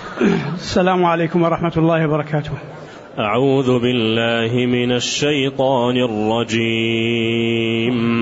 السلام عليكم ورحمة الله وبركاته. أعوذ بالله من الشيطان الرجيم.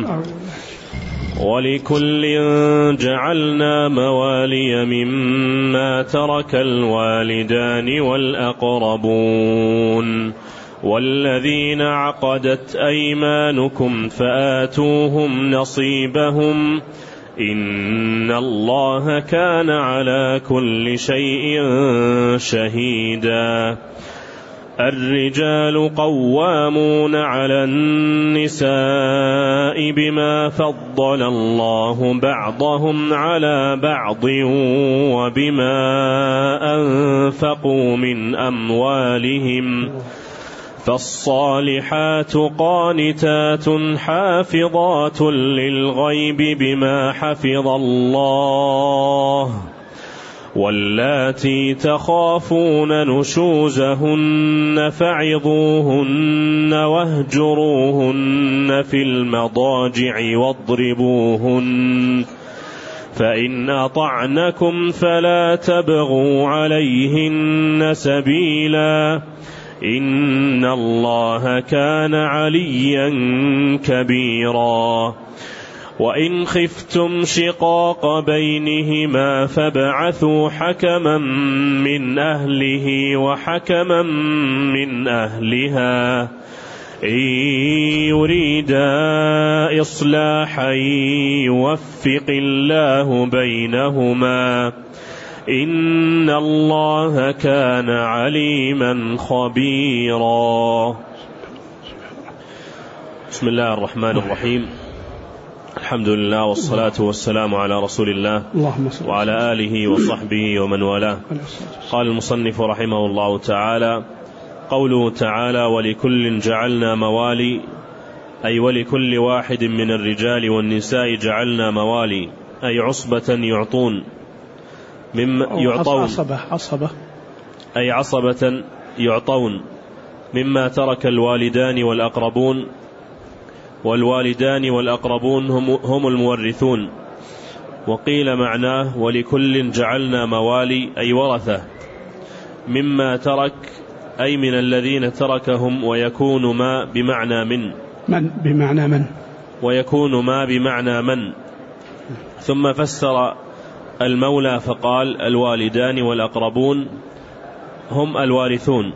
ولكل جعلنا موالي مما ترك الوالدان والأقربون والذين عقدت أيمانكم فآتوهم نصيبهم إن الله كان على كل شيء شهيدا. الرجال قوامون على النساء بما فضل الله بعضهم على بعض وبما أنفقوا من أموالهم فالصالحات قانتات حافظات للغيب بما حفظ الله واللاتي تخافون نشوزهن فعظوهن واهجروهن في المضاجع واضربوهن فإن أطعنكم فلا تبغوا عليهن سبيلا إن الله كان عليا كبيرا. وإن خفتم شقاق بينهما فابعثوا حكما من أهله وحكما من أهلها إن يريدا إصلاحا يوفق الله بينهما إن الله كان عليما خبيرا. بسم الله الرحمن الرحيم. الحمد لله والصلاة والسلام على رسول الله وعلى آله وصحبه ومن والاه. قال المصنف رحمه الله تعالى: قوله تعالى: ولكل جعلنا موالي، أي ولكل واحد من الرجال والنساء جعلنا موالي، أي عصبة يعطون أي عصبة يعطون مما ترك الوالدان والأقربون، والوالدان والأقربون هم المورثون. وقيل معناه ولكل جعلنا موالي أي ورثة مما ترك، أي من الذين تركهم، ويكون ما بمعنى من ويكون ما بمعنى من. ثم فسر المولى فقال: الوالدان والأقربون هم الوارثون.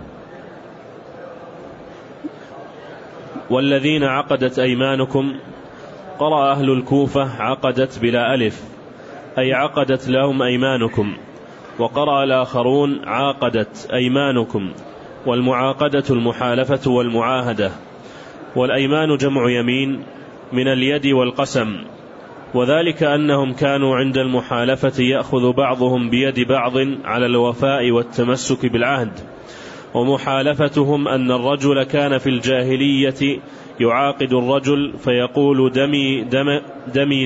والذين عقدت أيمانكم، قرأ أهل الكوفة عقدت بلا ألف، أي عقدت لهم أيمانكم، وقرأ الآخرون عاقدت أيمانكم، والمعاقدة المحالفة والمعاهدة. والأيمان جمع يمين من اليد والقسم، وذلك أنهم كانوا عند المحالفة يأخذ بعضهم بيد بعض على الوفاء والتمسك بالعهد. ومحالفتهم أن الرجل كان في الجاهلية يعاقد الرجل فيقول دمي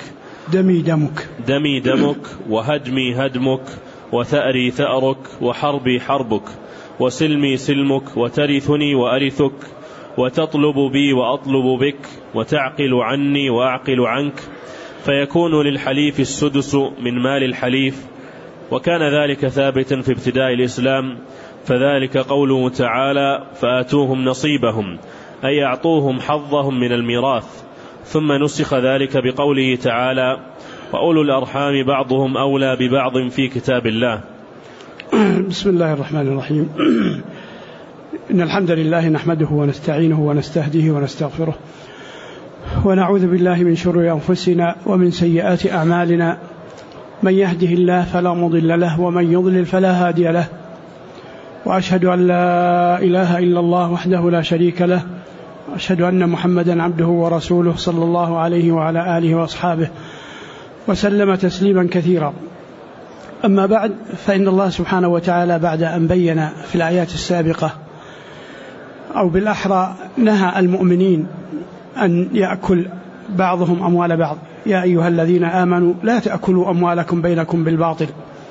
دمك وهدمي هدمك وثأري ثأرك وحربي حربك وسلمي سلمك وترثني وأرثك وتطلب بي وأطلب بك وتعقل عني وأعقل عنك، فيكون للحليف السدس من مال الحليف. وكان ذلك ثابتا في ابتداء الإسلام، فذلك قوله تعالى: فآتوهم نصيبهم، أي أعطوهم حظهم من الميراث. ثم نسخ ذلك بقوله تعالى: وأولو الأرحام بعضهم أولى ببعض في كتاب الله. بسم الله الرحمن الرحيم. إن الحمد لله نحمده ونستعينه ونستهديه ونستغفره، ونعوذ بالله من شرور أنفسنا ومن سيئات أعمالنا، من يهده الله فلا مضل له ومن يضلل فلا هادي له، وأشهد أن لا إله إلا الله وحده لا شريك له، وأشهد أن محمدا عبده ورسوله صلى الله عليه وعلى آله وأصحابه وسلم تسليما كثيرا. أما بعد، فإن الله سبحانه وتعالى بعد أن بين في الآيات السابقة، أو بالأحرى نهى المؤمنين أن يأكل بعضهم أموال بعض: يا أيها الذين آمنوا لا تأكلوا أموالكم بينكم بالباطل،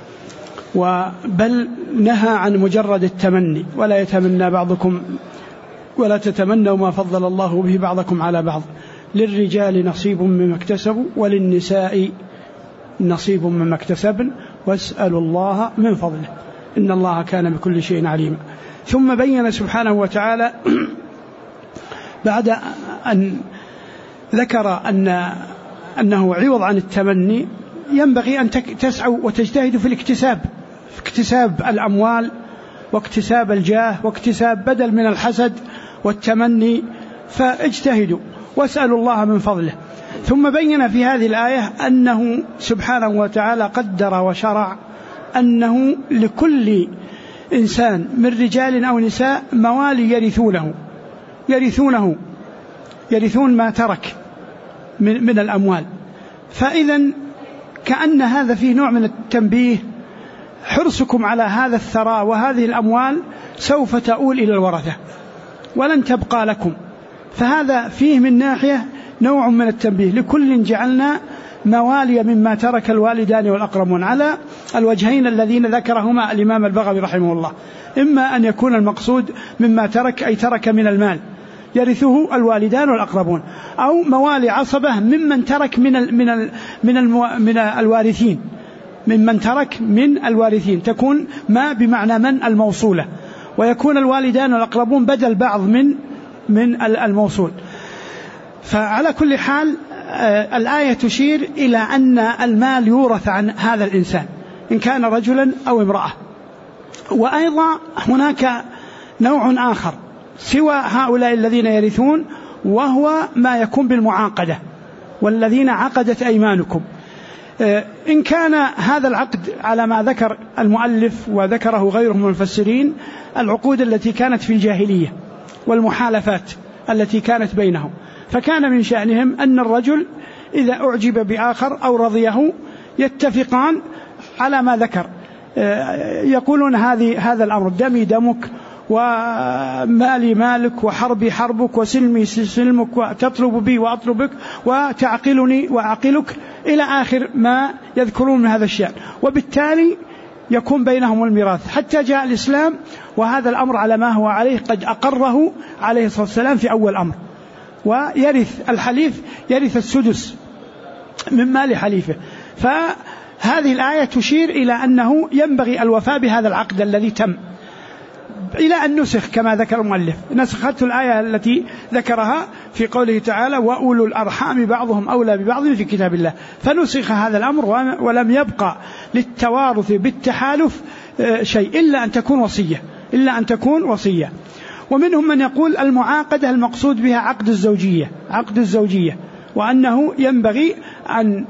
بل نهى عن مجرد التمني: ولا يتمنى بعضكم ولا تتمنوا ما فضل الله به بعضكم على بعض، للرجال نصيب مما اكتسبوا وللنساء نصيب مما اكتسبن واسألوا الله من فضله. إن الله كان بكل شيء عليما. ثم بين سبحانه وتعالى بعد أن ذكر أنه عوض عن التمني ينبغي أن تسعوا وتجتهدوا في اكتساب الأموال واكتساب الجاه واكتساب بدل من الحسد والتمني، فاجتهدوا واسألوا الله من فضله. ثم بين في هذه الآية أنه سبحانه وتعالى قدر وشرع أنه لكل إنسان من رجال أو نساء موالي يرثون ما ترك من الأموال. فإذا كأن هذا فيه نوع من التنبيه، حرصكم على هذا الثراء وهذه الأموال سوف تؤول إلى الورثة ولن تبقى لكم. فهذا فيه من ناحية نوع من التنبيه، لكل جعلنا موالي مما ترك الوالدان والأقربون، على الوجهين الذين ذكرهما الإمام البغوي رحمه الله. إما أن يكون المقصود مما ترك أي ترك من المال يرثه الوالدان والأقربون، أو موالي عصبة ممن ترك من الوارثين، ممن ترك من الوارثين، تكون ما بمعنى من الموصولة، ويكون الوالدان والأقربون بدل بعض من الموصول. فعلى كل حال الآية تشير إلى أن المال يورث عن هذا الإنسان إن كان رجلا أو امرأة. وأيضا هناك نوع آخر سوى هؤلاء الذين يرثون، وهو ما يكون بالمعاقدة، والذين عقدت أيمانكم. إن كان هذا العقد على ما ذكر المؤلف وذكره غيره من المفسرين، العقود التي كانت في الجاهلية والمحالفات التي كانت بينهم، فكان من شأنهم أن الرجل إذا أعجب بآخر أو رضيه يتفقان على ما ذكر، يقولون هذا الأمر دمي دمك ومالي مالك وحربي حربك وسلمي سلمك وتطلب بي وأطلبك وتعقلني وأعقلك إلى آخر ما يذكرون من هذا الشأن. وبالتالي يكون بينهم الميراث حتى جاء الإسلام، وهذا الأمر على ما هو عليه قد أقره عليه الصلاة والسلام في أول أمر. ويرث الحليف يرث السدس من مال حليفه. فهذه الآية تشير إلى أنه ينبغي الوفاء بهذا العقد الذي تم، إلى أن نسخ كما ذكر المؤلف. نسخت الآية التي ذكرها في قوله تعالى وأولو الأرحام بعضهم أولى ببعض في كتاب الله، فنسخ هذا الأمر ولم يبقى للتوارث بالتحالف شيء إلا أن تكون وصية. ومنهم من يقول المعاقدة المقصود بها عقد الزوجية، وأنه ينبغي أن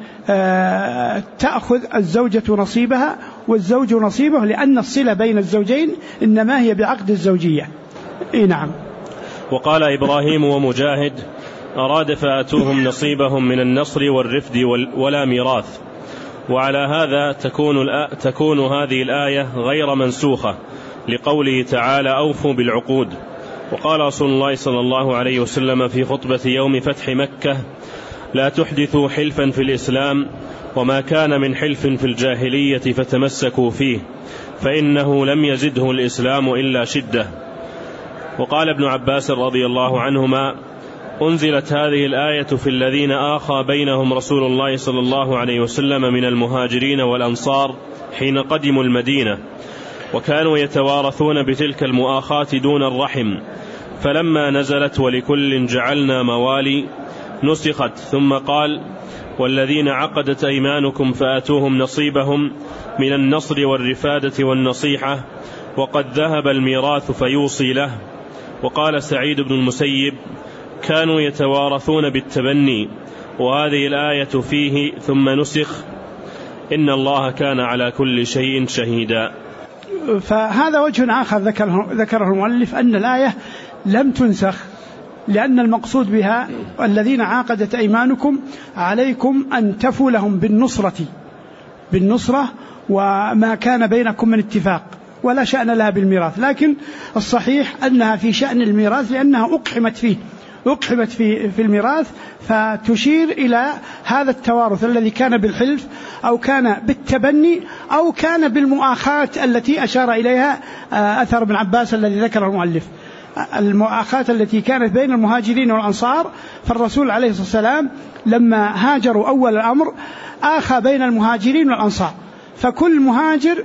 تأخذ الزوجة نصيبها والزوج نصيبه، لأن الصلة بين الزوجين إنما هي بعقد الزوجية. نعم. وقال إبراهيم ومجاهد أراد فآتوهم نصيبهم من النصر والرفد ولا ميراث. وعلى هذا تكون هذه الآية غير منسوخة لقوله تعالى أوفوا بالعقود. وقال رسول الله صلى الله عليه وسلم في خطبة يوم فتح مكة لا تحدثوا حلفا في الإسلام، وما كان من حلف في الجاهلية فتمسكوا فيه، فإنه لم يزده الإسلام إلا شدة. وقال ابن عباس رضي الله عنهما أنزلت هذه الآية في الذين آخى بينهم رسول الله صلى الله عليه وسلم من المهاجرين والأنصار حين قدموا المدينة، وكانوا يتوارثون بتلك المؤاخاة دون الرحم، فلما نزلت ولكل جعلنا موالي نسخت، ثم قال والذين عقدت أيمانكم فآتوهم نصيبهم من النصر والرفادة والنصيحة، وقد ذهب الميراث فيوصي له. وقال سعيد بن المسيب كانوا يتوارثون بالتبني، وهذه الآية فيه ثم نسخ إن الله كان على كل شيء شهيدا. فهذا وجه آخر ذكره المؤلف أن الآية لم تنسخ، لأن المقصود بها الذين عاقدت أيمانكم عليكم أن تفوا لهم بالنصرة وما كان بينكم من اتفاق، ولا شأن لها بالميراث. لكن الصحيح أنها في شأن الميراث لأنها أقحمت في الميراث، فتشير إلى هذا التوارث الذي كان بالحلف أو كان بالتبني أو كان بالمؤاخاة التي أشار إليها أثر ابن عباس الذي ذكره المؤلف، المؤاخاة التي كانت بين المهاجرين والأنصار. فالرسول عليه الصلاة والسلام لما هاجروا أول الأمر آخى بين المهاجرين والأنصار، فكل مهاجر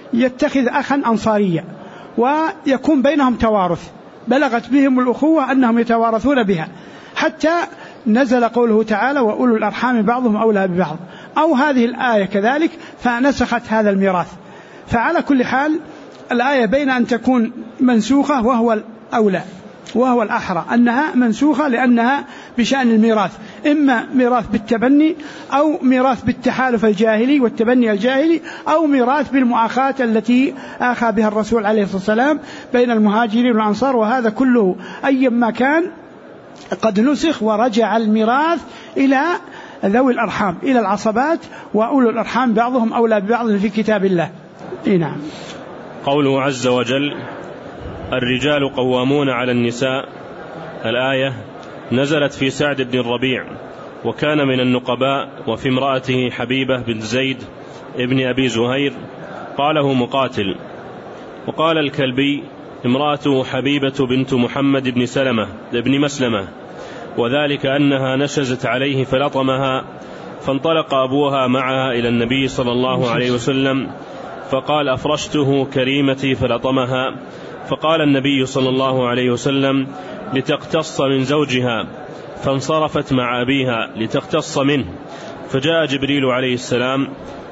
يتخذ أخا أنصاريا ويكون بينهم توارث، بلغت بهم الأخوة أنهم يتوارثون بها، حتى نزل قوله تعالى وأولو الأرحام بعضهم أولى ببعض، أو هذه الآية كذلك فنسخت هذا الميراث. فعلى كل حال الآية بين أن تكون منسوخة وهو الأولى وهو الأحرى أنها منسوخة، لأنها بشأن الميراث، إما ميراث بالتبني أو ميراث بالتحالف الجاهلي والتبني الجاهلي، أو ميراث بالمؤاخاة التي آخى بها الرسول عليه الصلاة والسلام بين المهاجرين والأنصار. وهذا كله أيما كان قد نسخ ورجع الميراث إلى ذوي الأرحام، إلى العصبات، وأولو الأرحام بعضهم أولى ببعض في كتاب الله. نعم. قوله عز وجل الرجال قوامون على النساء، الآية نزلت في سعد بن الربيع، وكان من النقباء، وفي امرأته حبيبة بن زيد ابن أبي زهير. قاله مقاتل. وقال الكلبي امرأته حبيبة بنت محمد بن سلمة بن مسلمة، وذلك أنها نشزت عليه فلطمها، فانطلق أبوها معها إلى النبي صلى الله عليه وسلم فقال أفرشته كريمتي فلطمها، فقال النبي صلى الله عليه وسلم لتقتص من زوجها، فانصرفت مع أبيها لتقتص منه، فجاء جبريل عليه السلام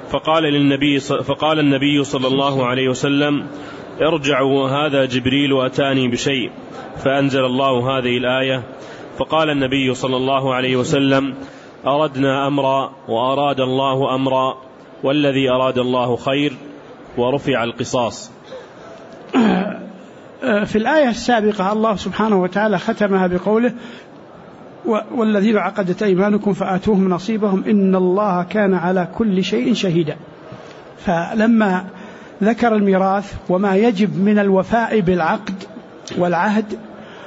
فقال النبي صلى الله عليه وسلم ارجعوا هذا جبريل أتاني بشيء، فأنزل الله هذه الآية. فقال النبي صلى الله عليه وسلم أردنا أمرا وأراد الله أمرا، والذي أراد الله خير، ورفع القصاص. في الآية السابقة الله سبحانه وتعالى ختمها بقوله والذين عقدت أيمانكم فآتوهم نصيبهم إن الله كان على كل شيء شهيدا. فلما ذكر الميراث وما يجب من الوفاء بالعقد والعهد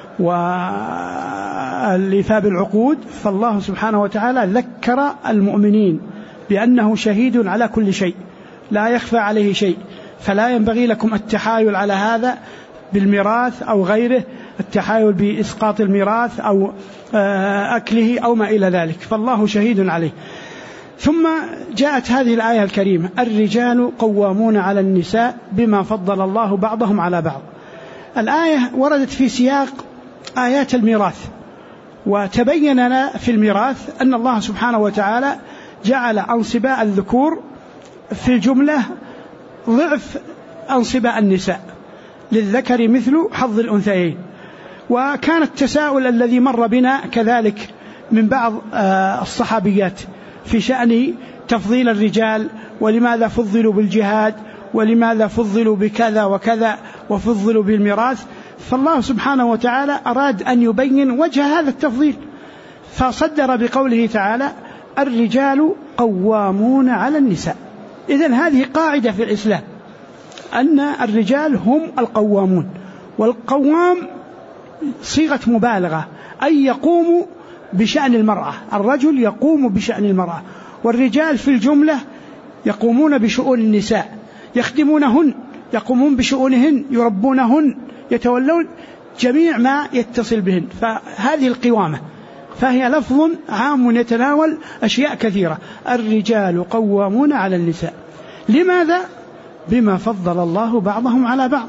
والإيفاء بالعقود، فالله سبحانه وتعالى ذكر المؤمنين بأنه شهيد على كل شيء لا يخفى عليه شيء، فلا ينبغي لكم التحايل على هذا بالميراث أو غيره، التحايل بإسقاط الميراث أو أكله أو ما إلى ذلك، فالله شهيد عليه. ثم جاءت هذه الآية الكريمة الرجال قوامون على النساء بما فضل الله بعضهم على بعض. الآية وردت في سياق آيات الميراث، وتبين لنا في الميراث أن الله سبحانه وتعالى جعل أنصباء الذكور في الجملة ضعف أنصباء النساء، للذكر مثل حظ الأنثيين. وكان التساؤل الذي مر بنا كذلك من بعض الصحابيات في شأن تفضيل الرجال، ولماذا فضلوا بالجهاد، ولماذا فضلوا بكذا وكذا وفضلوا بالميراث. فالله سبحانه وتعالى أراد أن يبين وجه هذا التفضيل، فصدر بقوله تعالى الرجال قوامون على النساء. إذن هذه قاعدة في الإسلام أن الرجال هم القوامون، والقوام صيغة مبالغة، أي يقوم بشأن المرأة، الرجل يقوم بشأن المرأة، والرجال في الجملة يقومون بشؤون النساء، يخدمونهن، يقومون بشؤونهن، يربونهن، يتولون جميع ما يتصل بهن. فهذه القوامة فهي لفظ عام يتناول أشياء كثيرة. الرجال قوامون على النساء، لماذا؟ بما فضل الله بعضهم على بعض.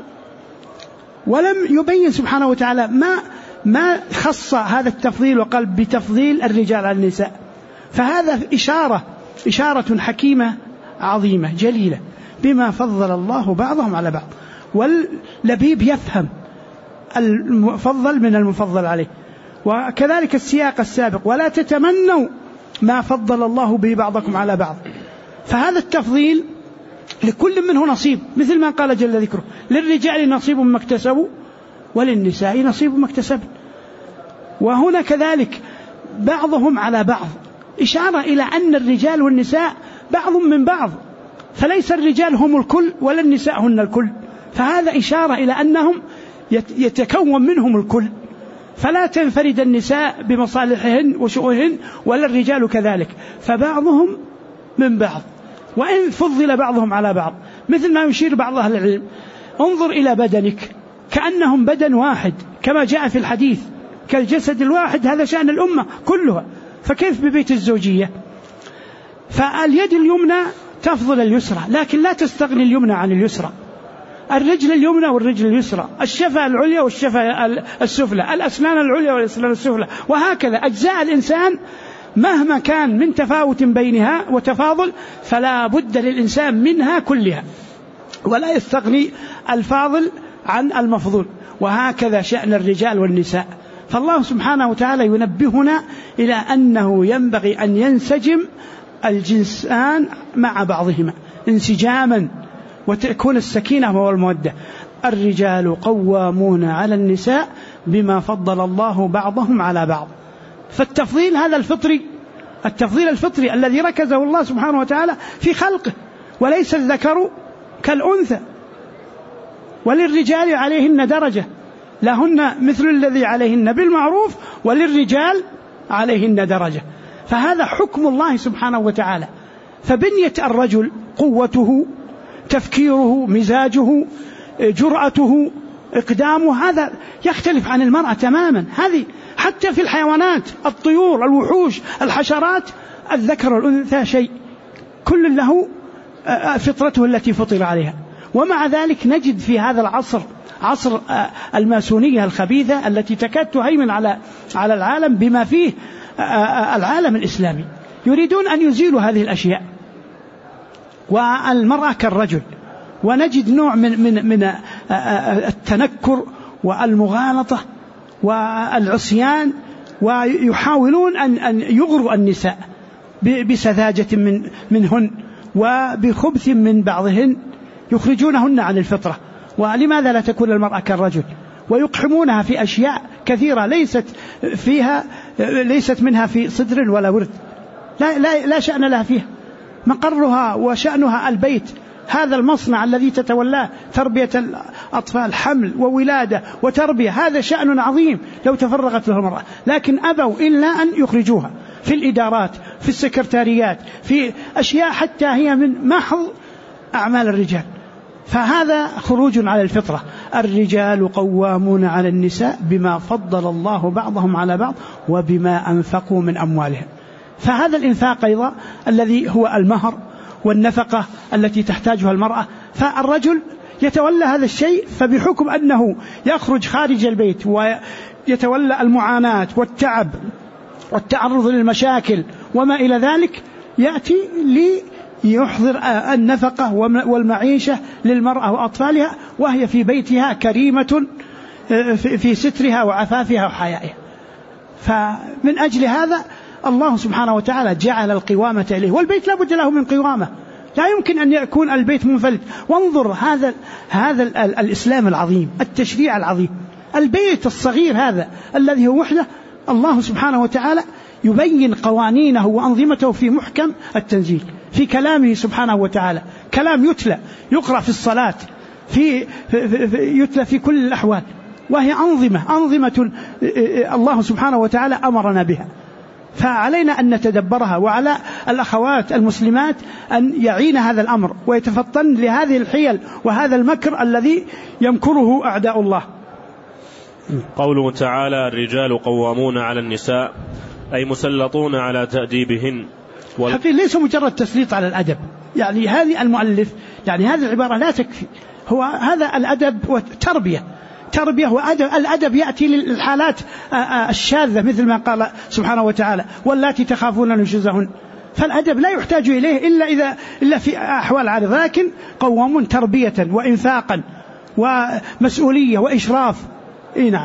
ولم يبين سبحانه وتعالى ما خص هذا التفضيل وقال بتفضيل الرجال على النساء. فهذا إشارة حكيمة عظيمة جليلة، بما فضل الله بعضهم على بعض. واللبيب يفهم المفضل من المفضل عليه. وكذلك السياق السابق ولا تتمنوا ما فضل الله به بعضكم على بعض. فهذا التفضيل لكل منه نصيب، مثل ما قال جل ذكره للرجال نصيب مما اكتسبوا وللنساء نصيب مما اكتسبن. وهنا كذلك بعضهم على بعض، إشارة إلى أن الرجال والنساء بعض من بعض، فليس الرجال هم الكل ولا النساء هن الكل. فهذا إشارة إلى أنهم يتكون منهم الكل، فلا تنفرد النساء بمصالحهن وشؤونهن ولا الرجال كذلك، فبعضهم من بعض، وإن فضل بعضهم على بعض. مثل ما يشير بعض أهل العلم انظر إلى بدنك كأنهم بدن واحد، كما جاء في الحديث كالجسد الواحد، هذا شأن الأمة كلها، فكيف ببيت الزوجية؟ فاليد اليمنى تفضل اليسرى، لكن لا تستغني اليمنى عن اليسرى. الرجل اليمنى والرجل اليسرى، الشفة العليا والشفة السفلى، الأسنان العليا والأسنان السفلى، وهكذا أجزاء الإنسان مهما كان من تفاوت بينها وتفاضل فلا بد للإنسان منها كلها، ولا يستغني الفاضل عن المفضول. وهكذا شأن الرجال والنساء. فالله سبحانه وتعالى ينبهنا إلى أنه ينبغي أن ينسجم الجنسان مع بعضهما انسجاما، وتكون السكينة والمودة. الرجال قوامون على النساء بما فضل الله بعضهم على بعض. فالتفضيل هذا الفطري، التفضيل الفطري الذي ركزه الله سبحانه وتعالى في خلقه، وليس الذكر كالأنثى. وللرجال عليهن درجة، لهن مثل الذي عليهن بالمعروف وللرجال عليهن درجة. فهذا حكم الله سبحانه وتعالى. فبنية الرجل قوته، تفكيره، مزاجه، جرأته، إقدامه، هذا يختلف عن المرأة تماما. هذه حتى في الحيوانات، الطيور، الوحوش، الحشرات، الذكر والأنثى شيء، كل له فطرته التي فطر عليها. ومع ذلك نجد في هذا العصر، عصر الماسونية الخبيثة التي تكاد تهيمن على العالم بما فيه العالم الإسلامي، يريدون أن يزيلوا هذه الأشياء، والمرأة كالرجل. ونجد نوع من التنكر والمغالطة والعصيان، ويحاولون أن يغروا النساء بسذاجة منهن وبخبث من بعضهن، يخرجونهن عن الفطرة. ولماذا لا تكون المرأة كالرجل؟ ويقحمونها في أشياء كثيرة ليست منها في صدر ولا ورد، لا شأن لها فيها. مقرها وشأنها البيت، هذا المصنع الذي تتولاه، تربية الأطفال، حمل وولادة وتربية، هذا شأن عظيم لو تفرغت له المرأة. لكن أبوا إلا أن يخرجوها في الإدارات، في السكرتاريات، في أشياء حتى هي من محض أعمال الرجال. فهذا خروج على الفطرة. الرجال قوامون على النساء بما فضل الله بعضهم على بعض وبما أنفقوا من أموالهم. فهذا الإنفاق أيضا الذي هو المهر والنفقة التي تحتاجها المرأة، فالرجل يتولى هذا الشيء، فبحكم أنه يخرج خارج البيت ويتولى المعاناة والتعب والتعرض للمشاكل وما إلى ذلك، يأتي ليحضر النفقة والمعيشة للمرأة وأطفالها، وهي في بيتها كريمة في سترها وعفافها وحيائها. فمن أجل هذا الله سبحانه وتعالى جعل القوامة إليه، والبيت لا بد له من قوامة، لا يمكن أن يكون البيت منفلت. وانظر هذا الإسلام العظيم، التشريع العظيم، البيت الصغير هذا الذي هو وحده، الله سبحانه وتعالى يبين قوانينه وأنظمته في محكم التنزيل، في كلامه سبحانه وتعالى، كلام يتلى يقرأ في الصلاة، يتلى في كل الأحوال، وهي أنظمة الله سبحانه وتعالى أمرنا بها، فعلينا أن نتدبرها. وعلى الأخوات المسلمات أن يعين هذا الأمر ويتفطن لهذه الحيل وهذا المكر الذي يمكره أعداء الله. قوله تعالى: الرجال قوامون على النساء، أي مسلطون على تأديبهن. حقيقة ليس مجرد تسليط على الأدب، يعني هذه المؤلف، يعني هذه العبارة لا تكفي، هو هذا الأدب وتربية وأدب. الأدب يأتي للحالات الشاذة مثل ما قال سبحانه وتعالى: واللاتي تخافون نشوزهن. فالأدب لا يحتاج إليه إلا في أحوال عارضة، لكن قوامون تربية وإنفاقا ومسؤولية وإشراف. نعم.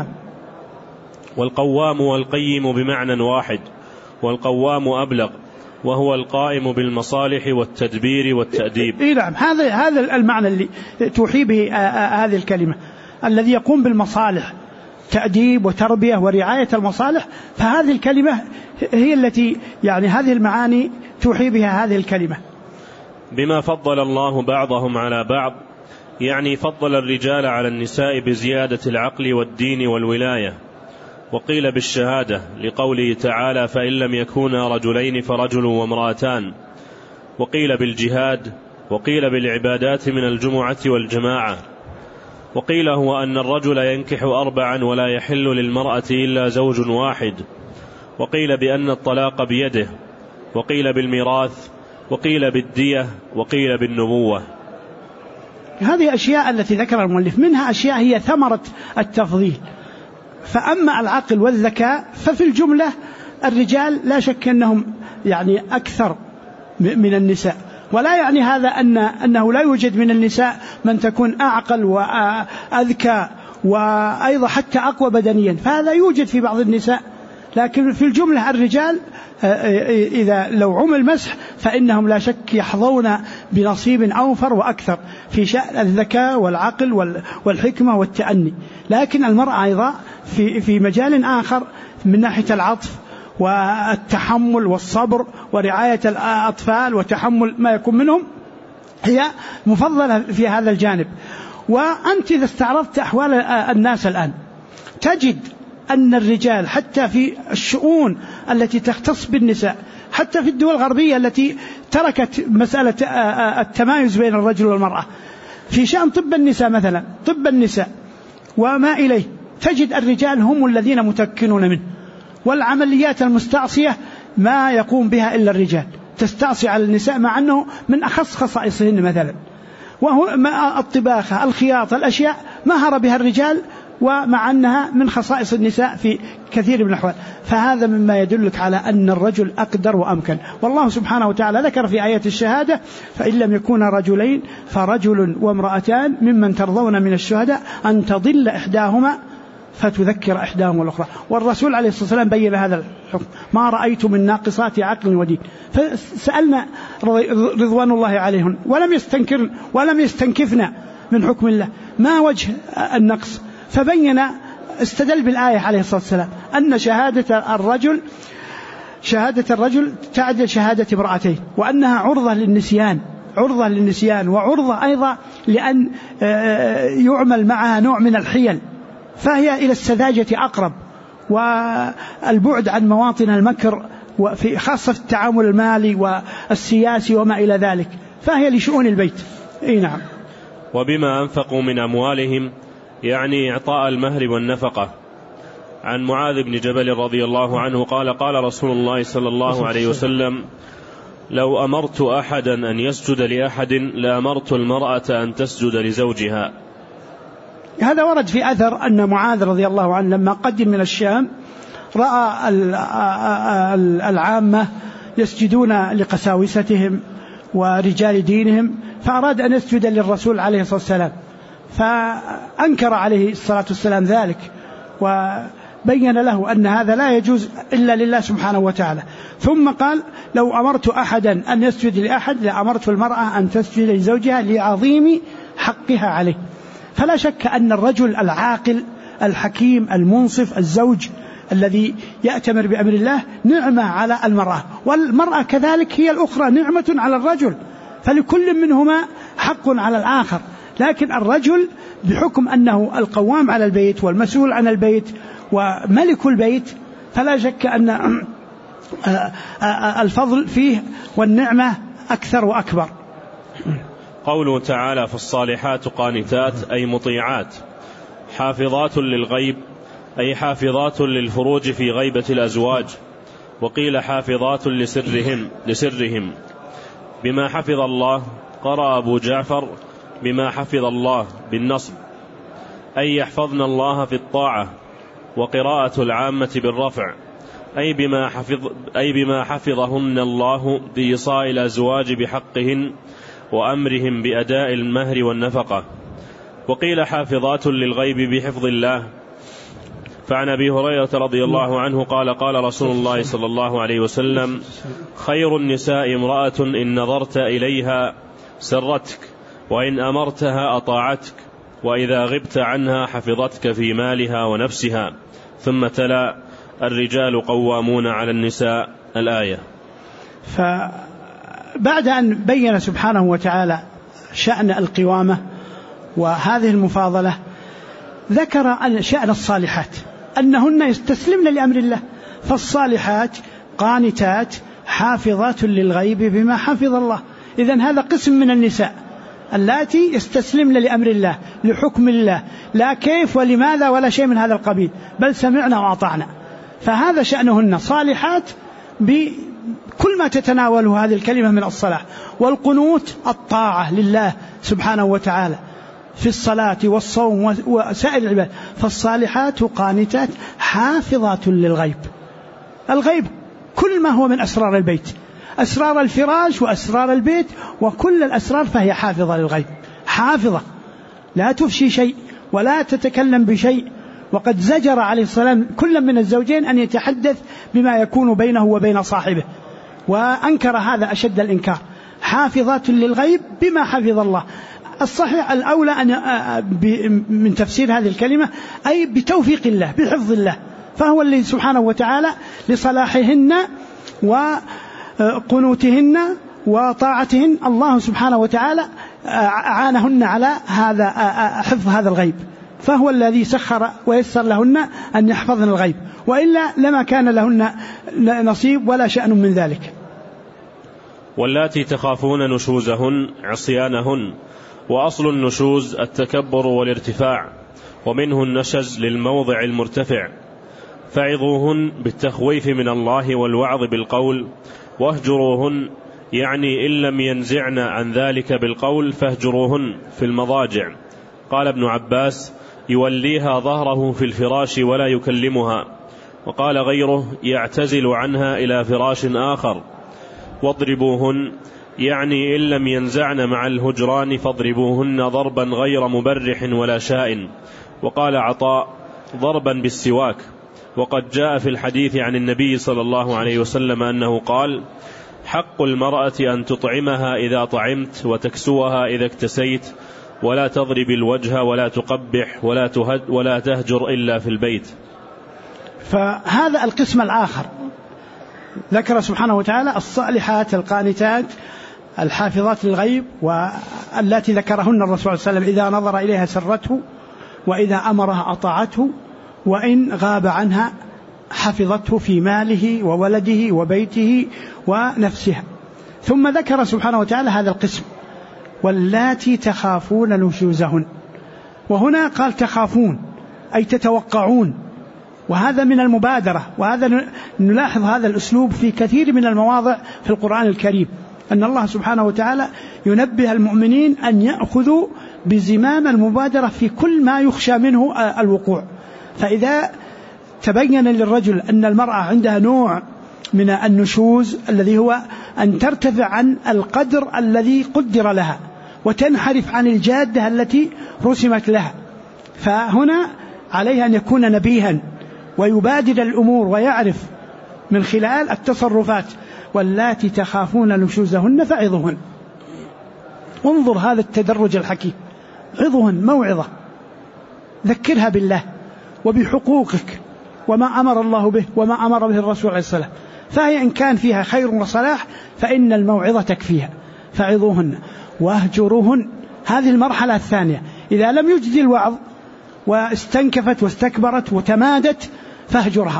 والقوام والقيم بمعنى واحد، والقوام أبلغ، وهو القائم بالمصالح والتدبير والتأديب. نعم، هذا المعنى اللي توحي به هذه الكلمة، الذي يقوم بالمصالح، تأديب وتربية ورعاية المصالح. فهذه الكلمة هي التي يعني هذه المعاني توحي بها هذه الكلمة. بما فضل الله بعضهم على بعض، يعني فضل الرجال على النساء بزيادة العقل والدين والولاية. وقيل بالشهادة لقوله تعالى: فإن لم يكونا رجلين فرجل وامرأتان. وقيل بالجهاد، وقيل بالعبادات من الجمعة والجماعة. وقيل هو أن الرجل ينكح 4 ولا يحل للمرأة إلا زوج واحد. وقيل بأن الطلاق بيده. وقيل بالميراث، وقيل بالدية وقيل بالنبوة. هذه أشياء التي ذكر المؤلف، منها أشياء هي ثمرة التفضيل. فأما العقل والذكاء ففي الجملة الرجال لا شك أنهم يعني أكثر من النساء، ولا يعني هذا أنه لا يوجد من النساء من تكون أعقل وأذكى وأيضا حتى أقوى بدنيا، فهذا يوجد في بعض النساء، لكن في الجملة الرجال إذا لو عمل مسح فإنهم لا شك يحظون بنصيب أوفر وأكثر في شأن الذكاء والعقل والحكمة والتأني. لكن المرأة أيضا في مجال آخر من ناحية العطف والتحمل والصبر ورعاية الأطفال وتحمل ما يكون منهم هي مفضلة في هذا الجانب. وأنت إذا استعرضت أحوال الناس الآن تجد أن الرجال حتى في الشؤون التي تختص بالنساء، حتى في الدول الغربية التي تركت مسألة التمايز بين الرجل والمرأة، في شأن طب النساء مثلا، طب النساء وما إليه، تجد الرجال هم الذين متمكنون منه، والعمليات المستعصية ما يقوم بها إلا الرجال، تستعصي على النساء مع أنه من أخص خصائصهن مثلا. وهو الطباخة الخياطة الأشياء مهر بها الرجال، ومع أنها من خصائص النساء في كثير من الأحوال. فهذا مما يدلك على أن الرجل أقدر وأمكن. والله سبحانه وتعالى ذكر في آية الشهادة: فإن لم يكونا رجلين فرجل وامرأتان ممن ترضون من الشهداء أن تضل إحداهما فتذكر إحداهما الأخرى. والرسول عليه الصلاة والسلام بين هذا الحكم: ما رأيت من ناقصات عقل ودين. فسألنا رضوان الله عليهم ولم يستنكفنا من حكم الله ما وجه النقص، فبين استدل بالآية عليه الصلاة والسلام أن شهادة الرجل تعدل شهادة امرأتين، وأنها عرضة للنسيان وعرضة أيضا لأن يعمل معها نوع من الحيل، فهي إلى السذاجة أقرب والبعد عن مواطن المكر، وفي خاصة في التعامل المالي والسياسي وما إلى ذلك، فهي لشؤون البيت. نعم. وبما أنفقوا من أموالهم يعني إعطاء المهر والنفقة. عن معاذ بن جبل رضي الله عنه قال: قال رسول الله صلى الله عليه وسلم: لو أمرت أحدا أن يسجد لأحد لأمرت المرأة أن تسجد لزوجها. هذا ورد في أثر أن معاذ رضي الله عنه لما قدم من الشام رأى العامة يسجدون لقساوستهم ورجال دينهم، فأراد أن يسجد للرسول عليه الصلاة والسلام، فأنكر عليه الصلاة والسلام ذلك، وبين له أن هذا لا يجوز إلا لله سبحانه وتعالى. ثم قال: لو أمرت أحدا أن يسجد لأحد لأمرت المرأة أن تسجد لزوجها لعظيم حقها عليه. فلا شك أن الرجل العاقل الحكيم المنصف الزوج الذي يأتمر بأمر الله نعمة على المرأة، والمرأة كذلك هي الأخرى نعمة على الرجل، فلكل منهما حق على الآخر. لكن الرجل بحكم أنه القوام على البيت والمسؤول عن البيت وملك البيت، فلا شك أن الفضل فيه والنعمة أكثر وأكبر. قوله تعالى: فالصالحات قانتات أي مطيعات، حافظات للغيب أي حافظات للفروج في غيبة الأزواج، وقيل حافظات لسرهم بما حفظ الله. قرأ أبو جعفر بما حفظ الله بالنصب أي يحفظن الله في الطاعة، وقراءة العامة بالرفع أي بما حفظهن الله بإيصاء الأزواج بحقهن وأمرهم بأداء المهر والنفقة. وقيل حافظات للغيب بحفظ الله. فعن أبي هريرة رضي الله عنه قال: قال رسول الله صلى الله عليه وسلم: خير النساء امرأة إن نظرت إليها سرتك، وإن أمرتها أطاعتك، وإذا غبت عنها حفظتك في مالها ونفسها. ثم تلا: الرجال قوامون على النساء، الآية. فبعد أن بين سبحانه وتعالى شأن القوامة وهذه المفاضلة، ذكر شأن الصالحات أنهن يستسلمن لأمر الله. فالصالحات قانتات حافظات للغيب بما حفظ الله. إذن هذا قسم من النساء اللاتي يستسلمن لأمر الله لحكم الله، لا كيف ولماذا ولا شيء من هذا القبيل، بل سمعنا وأطعنا. فهذا شأنهن صالحات كل ما تتناوله هذه الكلمة من الصلاح. والقنوت الطاعة لله سبحانه وتعالى في الصلاة والصوم وسائر العباد. فالصالحات قانتات حافظات للغيب. الغيب كل ما هو من أسرار البيت، أسرار الفراش وأسرار البيت وكل الأسرار فهي حافظة للغيب، حافظة لا تفشي شيء ولا تتكلم بشيء. وقد زجر عليه السلام كل من الزوجين أن يتحدث بما يكون بينه وبين صاحبه، وأنكر هذا أشد الإنكار. حافظات للغيب بما حفظ الله. الصحيح الأولى أن من تفسير هذه الكلمة أي بتوفيق الله، بحفظ الله، فهو اللي سبحانه وتعالى لصلاحهن وقنوتهن وطاعتهن الله سبحانه وتعالى أعانهن على هذا حفظ هذا الغيب، فهو الذي سخر ويسر لهن أن يحفظن الغيب، وإلا لما كان لهن نصيب ولا شأن من ذلك. واللاتي تخافون نشوزهن عصيانهن. وأصل النشوز التكبر والارتفاع، ومنه النشز للموضع المرتفع. فعظوهن بالتخويف من الله والوعظ بالقول، واهجروهن يعني إن لم ينزعن عن ذلك بالقول فاهجروهن في المضاجع. قال ابن عباس: يوليها ظهره في الفراش ولا يكلمها. وقال غيره: يعتزل عنها إلى فراش آخر. واضربوهن يعني إن لم ينزعن مع الهجران فاضربوهن ضربا غير مبرح ولا شائن. وقال عطاء: ضربا بالسواك. وقد جاء في الحديث عن النبي صلى الله عليه وسلم أنه قال: حق المرأة أن تطعمها إذا طعمت وتكسوها إذا اكتسيت، ولا تضرب الوجه ولا تقبح ولا تهجر إلا في البيت. فهذا القسم الآخر ذكر سبحانه وتعالى الصالحات القانتات الحافظات للغيب، والتي ذكرهن الرسول صلى الله عليه وسلم إذا نظر إليها سرته، وإذا أمرها أطاعته، وإن غاب عنها حفظته في ماله وولده وبيته ونفسها. ثم ذكر سبحانه وتعالى هذا القسم: واللاتي تخافون نشوزهن. وهنا قال تخافون أي تتوقعون، وهذا من المبادرة. وهذا نلاحظ هذا الأسلوب في كثير من المواضع في القرآن الكريم، أن الله سبحانه وتعالى ينبه المؤمنين أن يأخذوا بزمام المبادرة في كل ما يخشى منه الوقوع. فإذا تبين للرجل أن المرأة عندها نوع من النشوز الذي هو أن ترتفع عن القدر الذي قدر لها وتنحرف عن الجادة التي رسمت لها، فهنا عليها أن يكون نبيها ويبادر الأمور ويعرف من خلال التصرفات: واللاتي تخافون نشوزهن فعظوهن. انظر هذا التدرج الحكيم، عظوهن موعظة، ذكرها بالله وبحقوقك وما أمر الله به وما أمر به الرسول عليه الصلاة، فهي إن كان فيها خير وصلاح فإن الموعظة تكفيها. فعظوهن واهجروهن. هذه المرحلة الثانية، إذا لم يجد الوعظ واستنكفت واستكبرت وتمادت فاهجرها،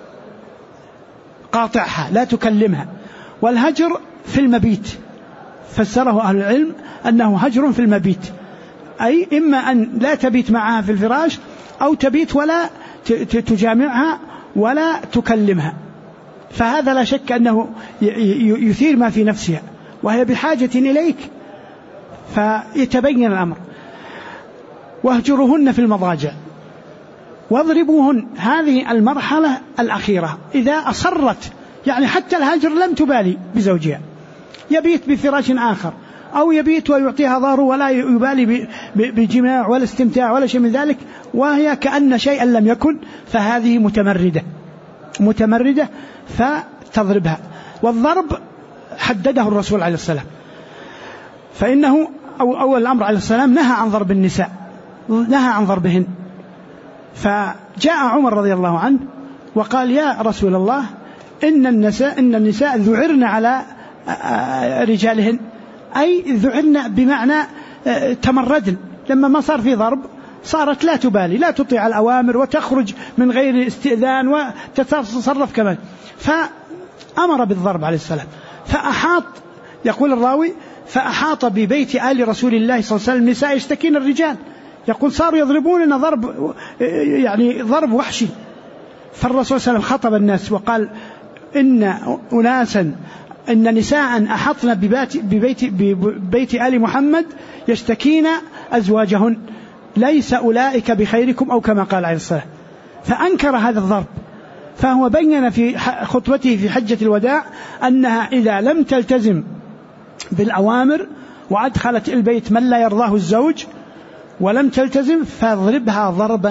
قاطعها، لا تكلمها. والهجر في المبيت فسره أهل العلم أنه هجر في المبيت، أي إما أن لا تبيت معها في الفراش، أو تبيت ولا تجامعها ولا تكلمها، فهذا لا شك أنه يثير ما في نفسها وهي بحاجة إليك، فيتبين الأمر. واهجرهن في المضاجع واضربوهن. هذه المرحلة الأخيرة، إذا أصرت يعني حتى الهجر لم تبالي بزوجها، يبيت بفراش آخر أو يبيت ويعطيها ظهره ولا يبالي بجماع ولا استمتاع ولا شيء من ذلك، وهي كأن شيئا لم يكن، فهذه متمردة فتضربها. والضرب حدده الرسول عليه السلام، فإنه أول الأمر عليه السلام نهى عن ضرب النساء، نهى عن ضربهن. فجاء عمر رضي الله عنه وقال: يا رسول الله، إن النساء ذعرن على رجالهن، أي ذعرن بمعنى تمردن، لما ما صار في ضرب صارت لا تبالي، لا تطيع الأوامر وتخرج من غير استئذان وتتصرف كمان، فأمر بالضرب عليه السلام. فأحاط، يقول الراوي، فأحاط ببيت آل رسول الله صلى الله عليه وسلم النساء يشتكين الرجال، يقول صاروا يضربوننا ضرب، يعني ضرب وحشي. فالرسول صلى الله عليه وسلم خطب الناس وقال: إن نساء أحطن ببيت آل محمد يشتكين أزواجهن ليس أولئك بخيركم أو كما قال عليه الصلاة، فأنكر هذا الضرب. فهو بين في خطبته في حجة الوداع أنها إذا لم تلتزم بالأوامر وأدخلت البيت من لا يرضاه الزوج ولم تلتزم فاضربها ضربا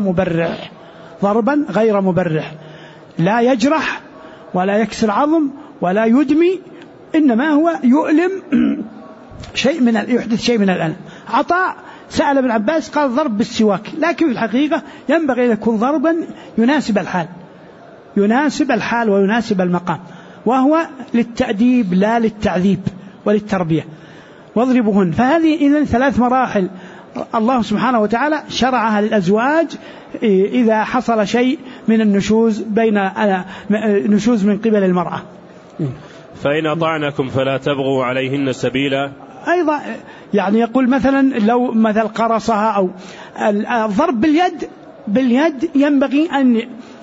غير مبرح لا يجرح ولا يكسر عظم ولا يدمي، إنما هو يؤلم يحدث شيء من الألم. عطاء سأل ابن عباس قال ضرب بالسواك، لكن في الحقيقة ينبغي أن يكون ضربا يناسب الحال ويناسب المقام، وهو للتأديب لا للتعذيب وللتربية. واضربوهن. فهذه إذن 3 مراحل الله سبحانه وتعالى شرعها للأزواج إذا حصل شيء من النشوز نشوز من قبل المرأة. فإن أطعنكم فلا تبغوا عليهن سبيلا. أيضا يعني يقول مثلا لو مثل قرصها أو الضرب باليد ينبغي أن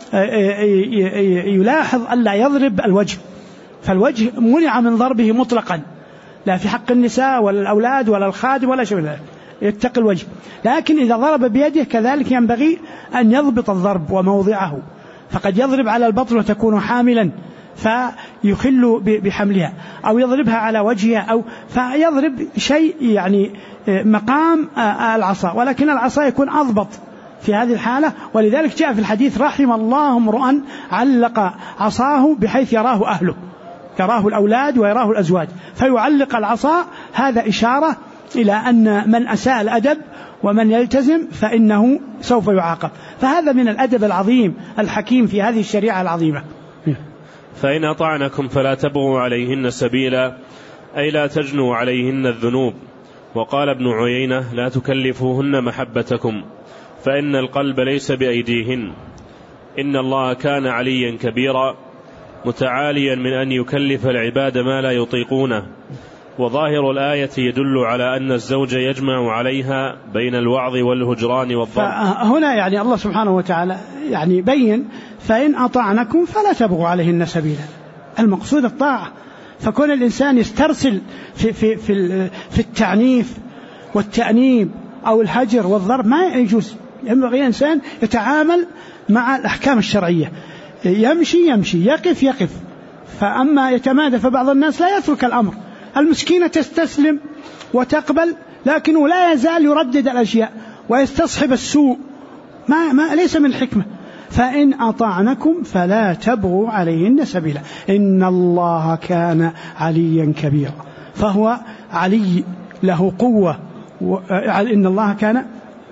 يلاحظ ألا يضرب الوجه، فالوجه منع من ضربه مطلقا، لا في حق النساء ولا الأولاد ولا الخادم ولا شيء من ذلك، يتقي الوجه. لكن إذا ضرب بيده كذلك ينبغي أن يضبط الضرب وموضعه، فقد يضرب على البطن وتكون حاملا فيخل بحملها، أو يضربها على وجهها، أو فيضرب شيء يعني مقام العصا، ولكن العصا يكون أضبط في هذه الحالة. ولذلك جاء في الحديث رحم الله امرؤا علق عصاه بحيث يراه أهله، يراه الأولاد ويراه الأزواج، فيعلق العصا. هذا إشارة إلى أن من أساء الأدب ومن يلتزم فإنه سوف يعاقب. فهذا من الأدب العظيم الحكيم في هذه الشريعة العظيمة. فإن أطعنكم فلا تبغوا عليهن سبيلا، أي لا تجنوا عليهن الذنوب. وقال ابن عيينة لا تكلفوهن محبتكم، فإن القلب ليس بأيديهن. إن الله كان عليا كبيرا متعاليا من أن يكلف العباد ما لا يطيقونه. وظاهر الآية يدل على أن الزوج يجمع عليها بين الوعظ والهجران والضرب. هنا يعني الله سبحانه وتعالى يعني بين فإن أطعنكم فلا تبغوا عليهن سبيلا، المقصود الطاعة. فكون الإنسان يسترسل في التعنيف والتأنيب أو الهجر والضرب ما يجوز. ينبغي الإنسان يتعامل مع الأحكام الشرعية، يمشي يقف. فأما يتمادى فبعض الناس لا يترك الأمر. المسكينة تستسلم وتقبل، لكنه لا يزال يردد الأشياء ويستصحب السوء، ما ليس من الحكمة. فإن أطعنكم فلا تبغوا عليهن سبيلا، إن الله كان عليا كبيرا. فهو علي له قوة، إن الله كان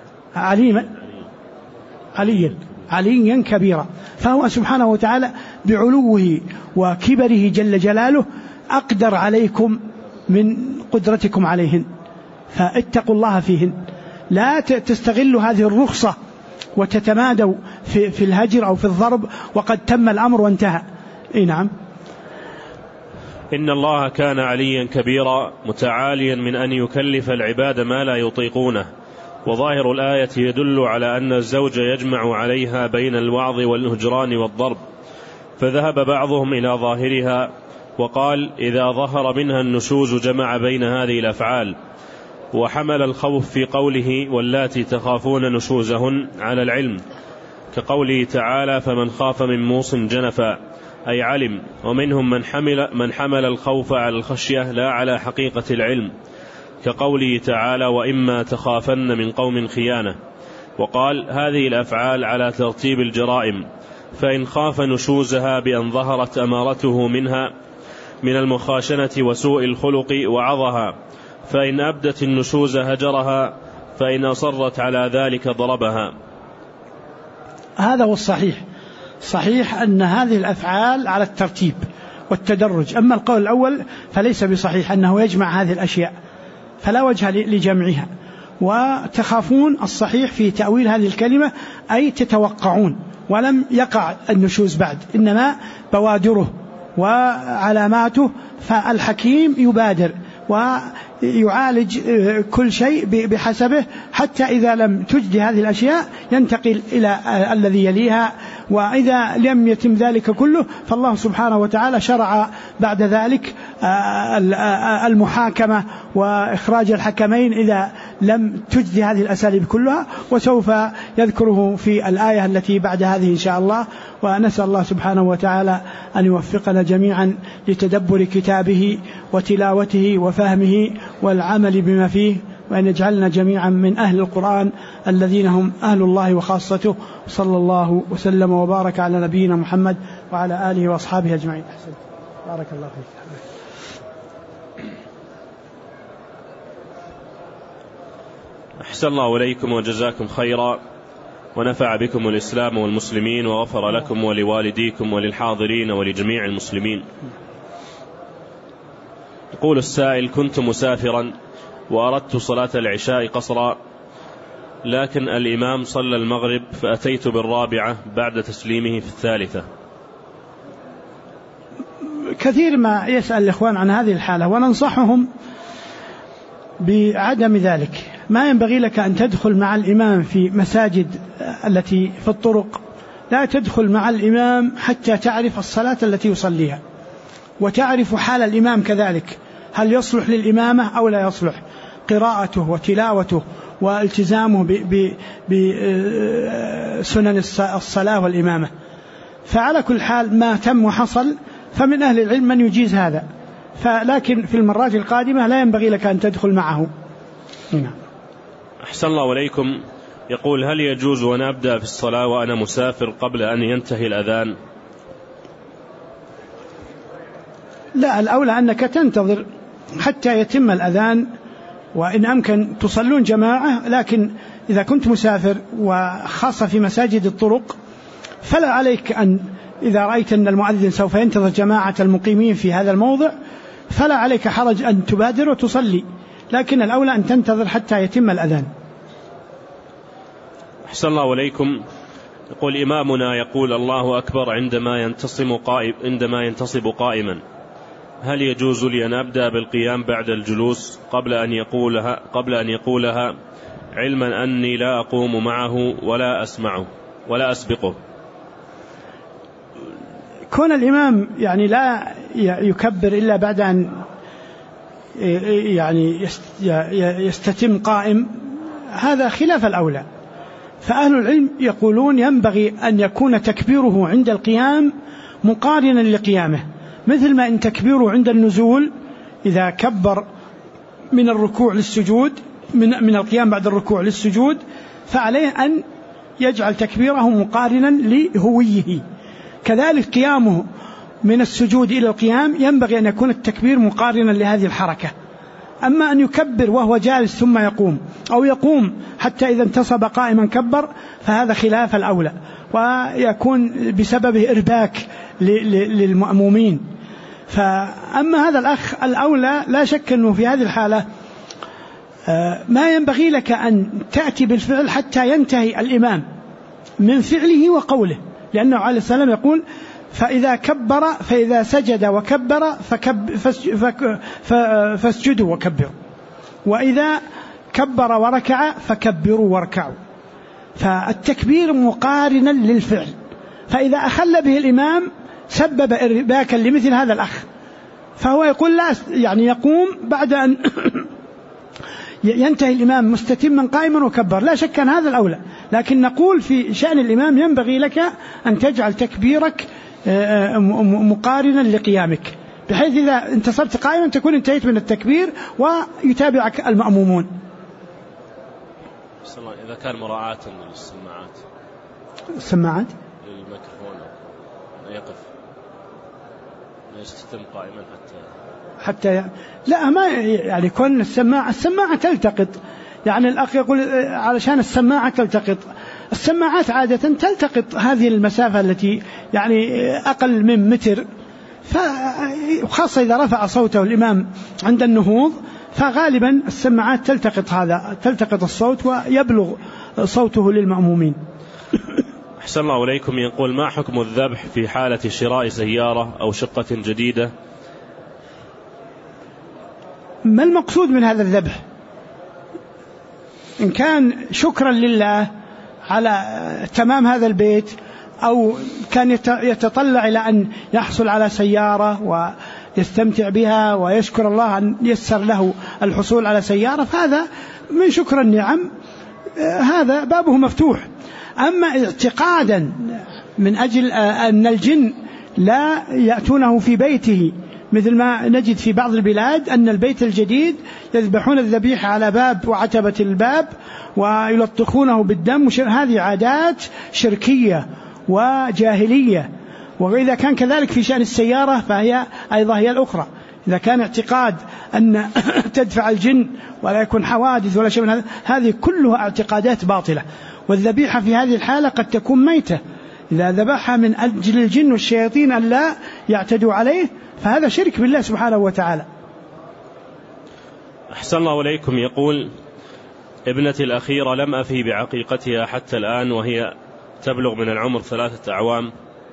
عليا كبيرا. فهو سبحانه وتعالى بعلوه وكبره جل جلاله أقدر عليكم من قدرتكم عليهن، فاتقوا الله فيهن. لا تستغلوا هذه الرخصة وتتمادوا في الهجر أو في الضرب وقد تم الأمر وانتهى. نعم. إن الله كان عليا كبيرا متعاليا من أن يكلف العباد ما لا يطيقونه. وظاهر الآية يدل على أن الزوج يجمع عليها بين الوعظ والهجران والضرب. فذهب بعضهم إلى ظاهرها وقال إذا ظهر منها النشوز جمع بين هذه الأفعال، وحمل الخوف في قوله واللاتي تخافون نشوزهن على العلم، كقوله تعالى فمن خاف من موص جنفا، أي علم. ومنهم من حمل الخوف على الخشية لا على حقيقة العلم، كقوله تعالى وإما تخافن من قوم خيانة. وقال هذه الأفعال على ترتيب الجرائم، فإن خاف نشوزها بأن ظهرت أمارته منها من المخاشنة وسوء الخلق وعظها، فإن أبدت النشوز هجرها، فإن أصرت على ذلك ضربها. هذا هو صحيح أن هذه الأفعال على الترتيب والتدرج. أما القول الأول فليس بصحيح أنه يجمع هذه الأشياء، فلا وجه لجمعها. وتخافون الصحيح في تأويل هذه الكلمة أي تتوقعون، ولم يقع النشوز بعد، إنما بوادره وعلاماته. فالحكيم يبادر ويعالج كل شيء بحسبه، حتى إذا لم تجد هذه الأشياء ينتقل إلى الذي يليها وإذا لم يتم ذلك كله فالله سبحانه وتعالى شرع بعد ذلك المحاكمة وإخراج الحكمين إذا لم تجدي هذه الأساليب كلها، وسوف يذكره في الآية التي بعد هذه إن شاء الله. ونسأل الله سبحانه وتعالى أن يوفقنا جميعا لتدبر كتابه وتلاوته وفهمه والعمل بما فيه، وأن يجعلنا جميعا من أهل القرآن الذين هم أهل الله وخاصته. صلى الله وسلم وبارك على نبينا محمد وعلى آله وأصحابه أجمعين. أحسنت، بارك الله فيك. أحسن الله إليكم وجزاكم خيرا، ونفع بكم الإسلام والمسلمين، وغفر لكم ولوالديكم وللحاضرين ولجميع المسلمين. يقول السائل: كنت مسافرا وأردت صلاة العشاء قصرا، لكن الإمام صلى المغرب فأتيت بالرابعة بعد تسليمه في الثالثة. كثير ما يسأل الإخوان عن هذه الحالة، وننصحهم بعدم ذلك. ما ينبغي لك أن تدخل مع الإمام في مساجد التي في الطرق، لا تدخل مع الإمام حتى تعرف الصلاة التي يصليها، وتعرف حال الإمام كذلك، هل يصلح للإمامة أو لا يصلح، قراءته وتلاوته والتزامه بسنن الصلاة والإمامة. فعلى كل حال ما تم وحصل فمن أهل العلم من يجيز هذا، لكن في المرات القادمة لا ينبغي لك أن تدخل معه. أحسن الله إليكم. يقول: هل يجوز وأنا أبدأ في الصلاة وأنا مسافر قبل أن ينتهي الأذان؟ لا، الأولى أنك تنتظر حتى يتم الأذان، وإن أمكن تصلون جماعة، لكن إذا كنت مسافر وخاصة في مساجد الطرق فلا عليك أن إذا رأيت أن المؤذن سوف ينتظر جماعة المقيمين في هذا الموضع فلا عليك حرج أن تبادر وتصلي، لكن الأولى أن تنتظر حتى يتم الأذان. أحسن الله إليكم. يقول: إمامنا يقول الله أكبر عندما ينتصب قائما، هل يجوز لي أن أبدأ بالقيام بعد الجلوس قبل أن يقولها علما أني لا أقوم معه ولا أسمعه ولا أسبقه؟ كون الإمام يعني لا يكبر إلا بعد أن يعني يستتم قائم، هذا خلاف الأولى. فأهل العلم يقولون ينبغي أن يكون تكبيره عند القيام مقارنا لقيامه، مثل ما إن تكبيره عند النزول إذا كبر من الركوع للسجود، من القيام بعد الركوع للسجود، فعليه أن يجعل تكبيره مقارنا لهويه. كذلك قيامه من السجود إلى القيام ينبغي أن يكون التكبير مقارنا لهذه الحركة. أما أن يكبر وهو جالس ثم يقوم، أو يقوم حتى إذا انتصب قائما كبر، فهذا خلاف الأولى، ويكون بسببه إرباك للمأمومين. فأما هذا الأخ الأولى لا شك أنه في هذه الحالة ما ينبغي لك أن تأتي بالفعل حتى ينتهي الإمام من فعله وقوله، لأنه عليه السلام يقول: فإذا سجد وكبر فاسجدوا وكبروا، وإذا كبر وركع فكبروا واركعوا. فالتكبير مقارنا للفعل، فإذا أخل به الإمام سبب إرباكا لمثل هذا الأخ، فهو يقول لا، يعني يقوم بعد أن ينتهي الإمام مستتما قائما وكبر. لا شك أن هذا الأولى، لكن نقول في شأن الإمام ينبغي لك أن تجعل تكبيرك مقارنا لقيامك، بحيث إذا انتصبت قائما تكون انتهيت من التكبير ويتابعك المأمومون. إذا كان مراعاة السماعات للميكروفون يقف يستتم قائما حتى لا، ما يعني كون السماعة تلتقط، يعني الأخ يقول علشان السماعة تلتقط، السماعات عادة تلتقط هذه المسافة التي يعني أقل من متر، خاصة إذا رفع صوته الإمام عند النهوض، فغالبا السماعات تلتقط الصوت ويبلغ صوته للمأمومين. أحسن الله إليكم. يقول: ما حكم الذبح في حالة شراء سيارة أو شقة جديدة؟ ما المقصود من هذا الذبح؟ إن كان شكرا لله على تمام هذا البيت أو كان يتطلع إلى أن يحصل على سيارة ويستمتع بها ويشكر الله أن يسر له الحصول على سيارة، فهذا من شكر النعم، هذا بابه مفتوح. أما اعتقادا من أجل أن الجن لا يأتونه في بيته، مثل ما نجد في بعض البلاد أن البيت الجديد يذبحون الذبيحة على باب وعتبة الباب ويلطخونه بالدم، هذه عادات شركية وجاهلية. وإذا كان كذلك في شأن السيارة فهي أيضا هي الأخرى. إذا كان اعتقاد أن تدفع الجن ولا يكون حوادث ولا شيء من هذا، هذه كلها اعتقادات باطلة. والذبيحة في هذه الحالة قد تكون ميتة، إذا ذبحها من أجل الجن والشياطين أن لا يعتدوا عليه فهذا شرك بالله سبحانه وتعالى. أحسن الله إليكم. يقول: ابنتي الأخيرة لم أفي بعقيقتها حتى الآن وهي تبلغ من العمر 3 أعوام،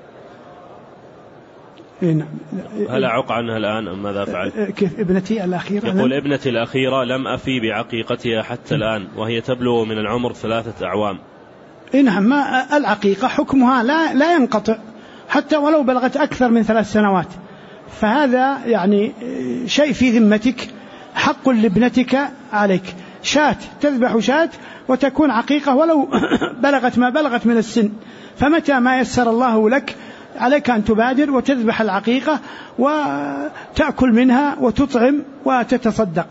هل أعق عنها الآن أم ماذا أفعل؟ كيف ابنتي الأخيرة؟ يقول: ابنتي الأخيرة لم أفي بعقيقتها حتى الآن وهي تبلغ من العمر 3 أعوام. نعم، ما العقيقة حكمها لا ينقطع حتى ولو بلغت أكثر من 3 سنوات، فهذا يعني شيء في ذمتك، حق لابنتك عليك. شاة، تذبح شاة وتكون عقيقة ولو بلغت ما بلغت من السن، فمتى ما يسر الله لك عليك أن تبادر وتذبح العقيقة وتأكل منها وتطعم وتتصدق.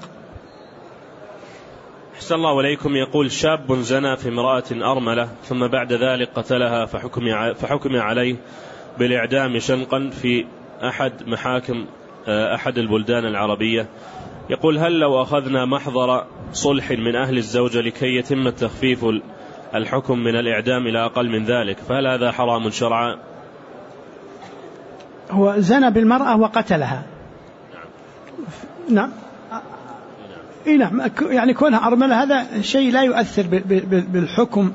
أحسن الله إليكم. يقول: شاب زنى في امرأة أرملة ثم بعد ذلك قتلها فحكم عليه بالإعدام شنقا في أحد محاكم أحد البلدان العربية. يقول: هل لو أخذنا محضر صلح من أهل الزوجة لكي يتم تخفيف الحكم من الإعدام إلى أقل من ذلك، فهل هذا حرام شرعا؟ هو زنى بالمرأة وقتلها. نعم. نعم، يعني كونها أرملة هذا شيء لا يؤثر بالحكم.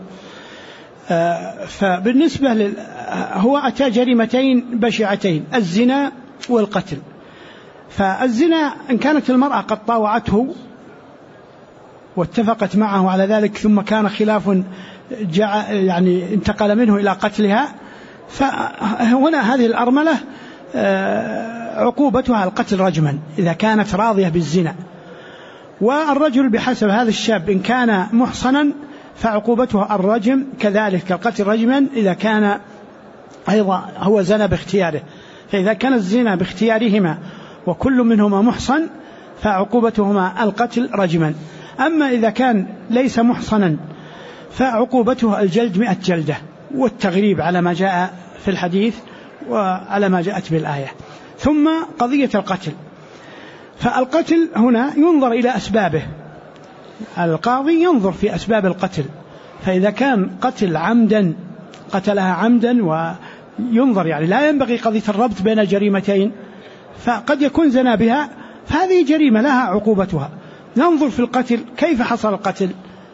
فبالنسبة هو أتى جريمتين بشعتين، الزنا والقتل. فالزنا إن كانت المرأة قد طاوعته واتفقت معه على ذلك ثم كان خلاف يعني انتقل منه إلى قتلها، فهنا هذه الأرملة عقوبتها القتل رجما إذا كانت راضية بالزنا. والرجل بحسب هذا الشاب إن كان محصنا فعقوبته الرجم كذلك القتل رجما إذا كان أيضا هو زنا باختياره. فإذا كان الزنا باختيارهما وكل منهما محصن فعقوبتهما القتل رجما. أما إذا كان ليس محصنا فعقوبته الجلد 100 جلدة والتغريب على ما جاء في الحديث وعلى ما جاءت بالآية. ثم قضية القتل، فالقتل هنا ينظر إلى أسبابه، القاضي ينظر في أسباب القتل، فإذا كان قتل عمدا قتلها عمدا وينظر يعني لا ينبغي قضية الربط بين الجريمتين، فقد يكون زنا بها فهذه جريمة لها عقوبتها. ننظر في القتل كيف حصل القتل،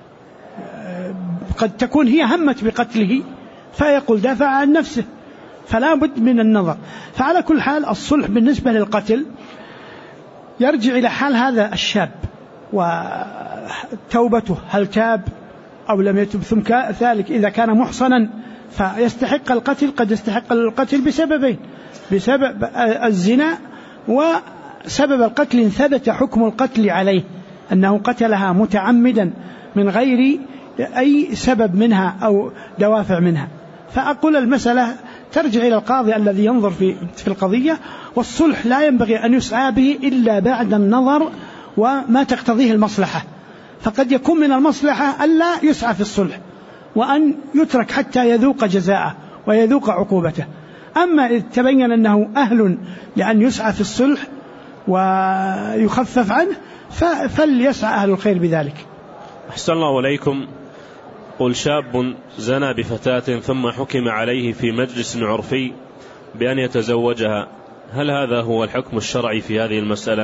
قد تكون هي همت بقتله فيقول دافع عن نفسه، فلا بد من النظر. فعلى كل حال الصلح بالنسبة للقتل يرجع إلى حال هذا الشاب وتوبته، هل تاب أو لم يتب. ثم ذلك إذا كان محصنا فيستحق القتل، قد يستحق القتل بسببين، بسبب الزنا وسبب القتل إن ثبت حكم القتل عليه أنه قتلها متعمدا من غير أي سبب منها أو دوافع منها. فأقول المسألة ترجع إلى القاضي الذي ينظر في القضية، والصلح لا ينبغي أن يسعى به إلا بعد النظر وما تقتضيه المصلحة. فقد يكون من المصلحة ألا يسعى في الصلح وأن يترك حتى يذوق جزاءه ويذوق عقوبته. أما إذ تبين أنه أهل لأن يسعى في الصلح ويخفف عنه فليسعى أهل الخير بذلك. أحسن الله إليكم. قل: شاب زنى بفتاة ثم حكم عليه في مجلس عرفي بأن يتزوجها، هل هذا هو الحكم الشرعي في هذه المسألة؟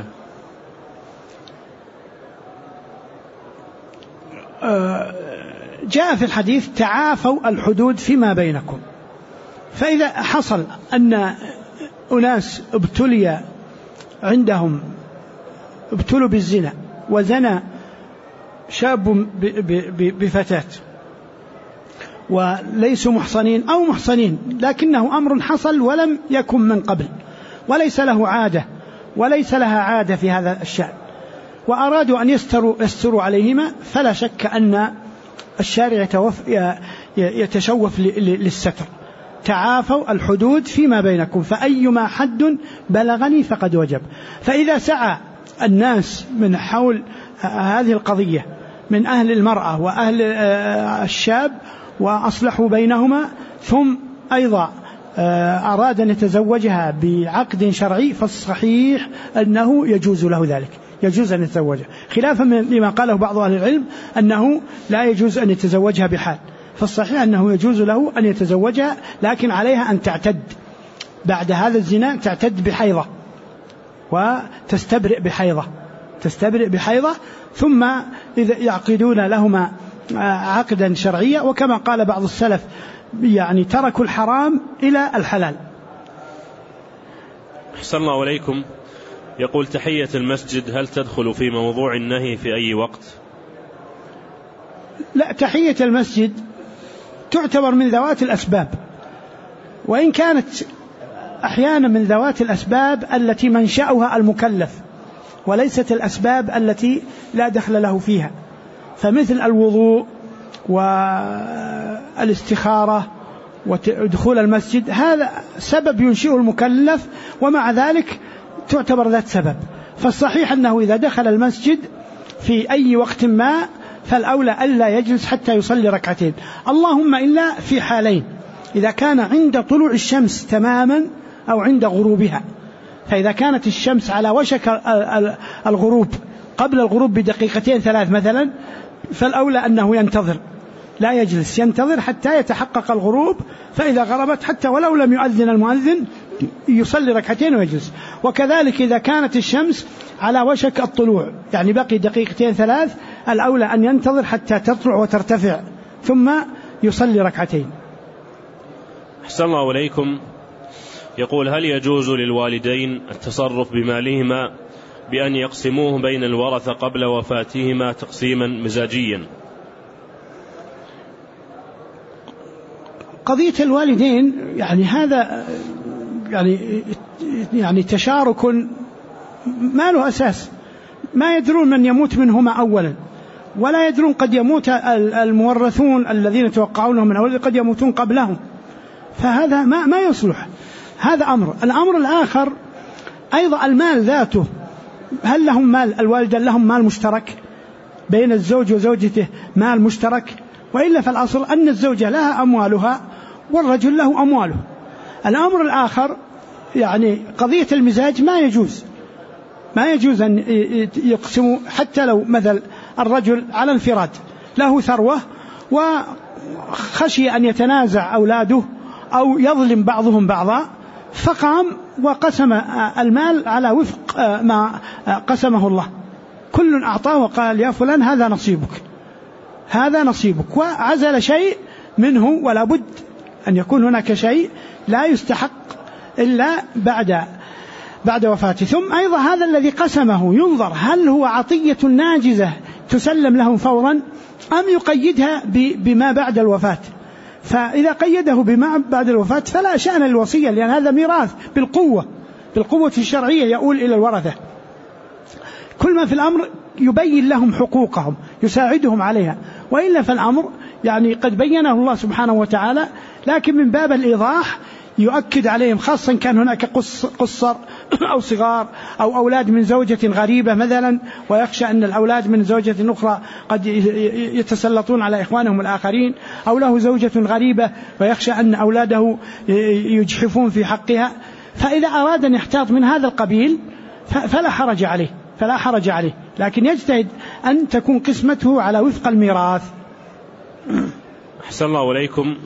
جاء في الحديث: تعافوا الحدود فيما بينكم. فإذا حصل أن أناس ابتلي عندهم ابتلوا بالزنا وزنى شاب بفتاة وليسوا محصنين أو محصنين لكنه أمر حصل ولم يكن من قبل وليس له عادة وليس لها عادة في هذا الشأن، وأرادوا أن يستروا عليهما، فلا شك أن الشارع يتشوف للستر. تعافوا الحدود فيما بينكم، فأيما حد بلغني فقد وجب. فإذا سعى الناس من حول هذه القضية من أهل المرأة وأهل الشاب وأصلحوا بينهما، ثم أيضا أراد أن يتزوجها بعقد شرعي، فالصحيح أنه يجوز له ذلك، يجوز أن يتزوجها، خلافا لما قاله بعض أهل العلم أنه لا يجوز أن يتزوجها بحال. فالصحيح أنه يجوز له أن يتزوجها، لكن عليها أن تعتد بعد هذا الزنا، تعتد بحيضة وتستبرئ بحيضة، ثم إذا يعقدون لهما عقدا شرعيا. وكما قال بعض السلف يعني تركوا الحرام إلى الحلال. أحسن الله عليكم. يقول تحية المسجد هل تدخل في موضوع النهي في أي وقت؟ لا، تحية المسجد تعتبر من ذوات الأسباب، وإن كانت أحيانا من ذوات الأسباب التي منشأها المكلف، وليست الأسباب التي لا دخل له فيها، فمثل الوضوء والاستخارة ودخول المسجد، هذا سبب ينشئه المكلف، ومع ذلك تعتبر ذات سبب. فالصحيح أنه إذا دخل المسجد في أي وقت ما فالأولى ألا يجلس حتى يصلي ركعتين، اللهم إلا في حالين: إذا كان عند طلوع الشمس تماما أو عند غروبها. فإذا كانت الشمس على وشك الغروب قبل الغروب بدقيقتين 3 مثلا، فالأولى أنه ينتظر، لا يجلس، ينتظر حتى يتحقق الغروب، فإذا غربت حتى ولو لم يؤذن المؤذن يصلي ركعتين ويجلس. وكذلك إذا كانت الشمس على وشك الطلوع، يعني بقي دقيقتين 3، الأولى أن ينتظر حتى تطلع وترتفع ثم يصلي ركعتين. أحسن الله عليكم. يقول هل يجوز للوالدين التصرف بمالهما بأن يقسموه بين الورثة قبل وفاتهما تقسيما مزاجيا؟ قضية الوالدين يعني هذا يعني تشارك ما له أساس، ما يدرون من يموت منهما أولا، ولا يدرون قد يموت المورثون الذين يتوقعونهم من أول قد يموتون قبلهم، فهذا ما يصلح. هذا أمر. الأمر الآخر أيضا المال ذاته، هل لهم مال الوالدين لهم مال مشترك بين الزوج وزوجته، مال مشترك؟ وإلا فالأصل أن الزوجة لها أموالها والرجل له أمواله. الأمر الآخر يعني قضية المزاج ما يجوز أن يقسموا، حتى لو مثل الرجل على انفراد له ثروة وخشي أن يتنازع أولاده أو يظلم بعضهم بعضا، فقام وقسم المال على وفق ما قسمه الله، كل أعطاه وقال يا فلان هذا نصيبك، وعزل شيء منه، ولا بد أن يكون هناك شيء لا يستحق إلا بعد وفاته. ثم أيضا هذا الذي قسمه ينظر هل هو عطية ناجزة تسلم له فورا أم يقيدها بما بعد الوفاة. فإذا قيده بما بعد الوفاة فلا شأن للوصية، لأن هذا ميراث بالقوة الشرعية يؤول إلى الورثة. كل ما في الأمر يبين لهم حقوقهم، يساعدهم عليها، وإلا فالأمر يعني قد بينه الله سبحانه وتعالى، لكن من باب الإيضاح يؤكد عليهم، خاصة كان هناك قصر أو صغار أو أولاد من زوجة غريبة مثلا، ويخشى أن الأولاد من زوجة أخرى قد يتسلطون على إخوانهم الآخرين، أو له زوجة غريبة ويخشى أن أولاده يجحفون في حقها. فإذا أراد أن يحتاط من هذا القبيل فلا حرج عليه، لكن يجتهد أن تكون قسمته على وفق الميراث. أحسن الله عليكم.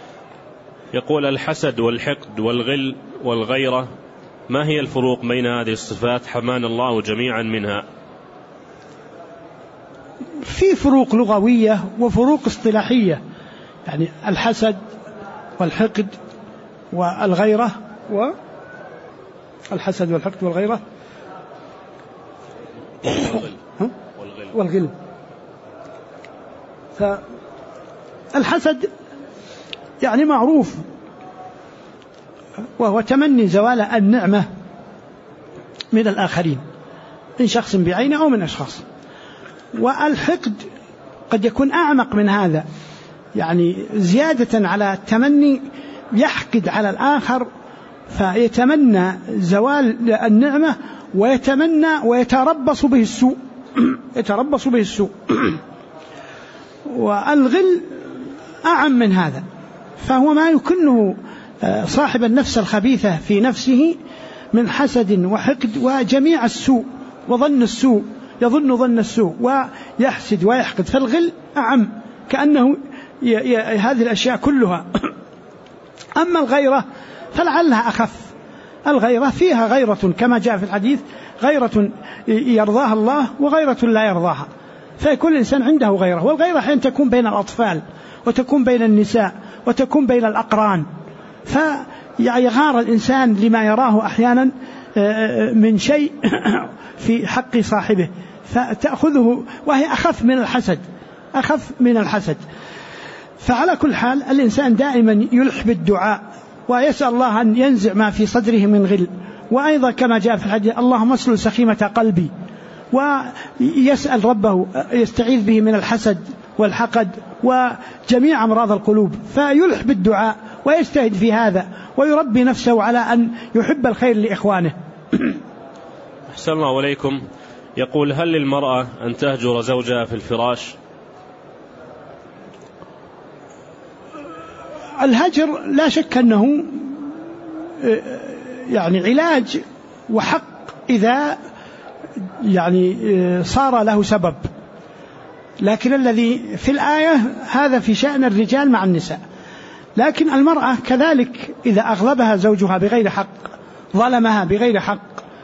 يقول الحسد والحقد والغل والغيرة، ما هي الفروق بين هذه الصفات حمانا الله جميعا منها؟ في فروق لغوية وفروق اصطلاحية، يعني الحسد والحقد والغيرة والحسد والحقد والغيرة والغل. فالحسد يعني معروف، وهو تمني زوال النعمة من الآخرين، من شخص بعينه أو من أشخاص. والحقد قد يكون أعمق من هذا، يعني زيادة على التمني، يحقد على الآخر فيتمنى زوال النعمة، ويتمنى ويتربص به السوء يتربص به السوء. والغل أعم من هذا، فهو ما يكنه صاحب النفس الخبيثة في نفسه من حسد وحقد وجميع السوء وظن السوء، يظن ظن السوء ويحسد ويحقد. فالغل أعم، كأنه هذه الأشياء كلها. أما الغيرة فلعلها أخف. الغيرة فيها غيرة كما جاء في الحديث، غيرة يرضاها الله وغيرة لا يرضاها، فكل إنسان عنده غيرة. والغيرة حين تكون بين الأطفال، وتكون بين النساء، وتكون بين الأقران، فيغار الإنسان لما يراه أحيانا من شيء في حق صاحبه فتأخذه، وهي أخف من الحسد. فعلى كل حال الإنسان دائما يلح بالدعاء ويسأل الله أن ينزع ما في صدره من غل. وأيضا كما جاء في الحديث: اللهم اسلل سخيمة قلبي. ويسأل ربه يستعيذ به من الحسد والحقد وجميع أمراض القلوب، فيلح بالدعاء ويجتهد في هذا، ويربي نفسه على أن يحب الخير لإخوانه. أحسن الله إليكم. يقول: هل للمرأة أن تهجر زوجها في الفراش؟ الهجر لا شك أنه يعني علاج وحق إذا يعني صار له سبب، لكن الذي في الآية هذا في شأن الرجال مع النساء. لكن المرأة كذلك إذا أغلبها زوجها بغير حق، ظلمها بغير حق،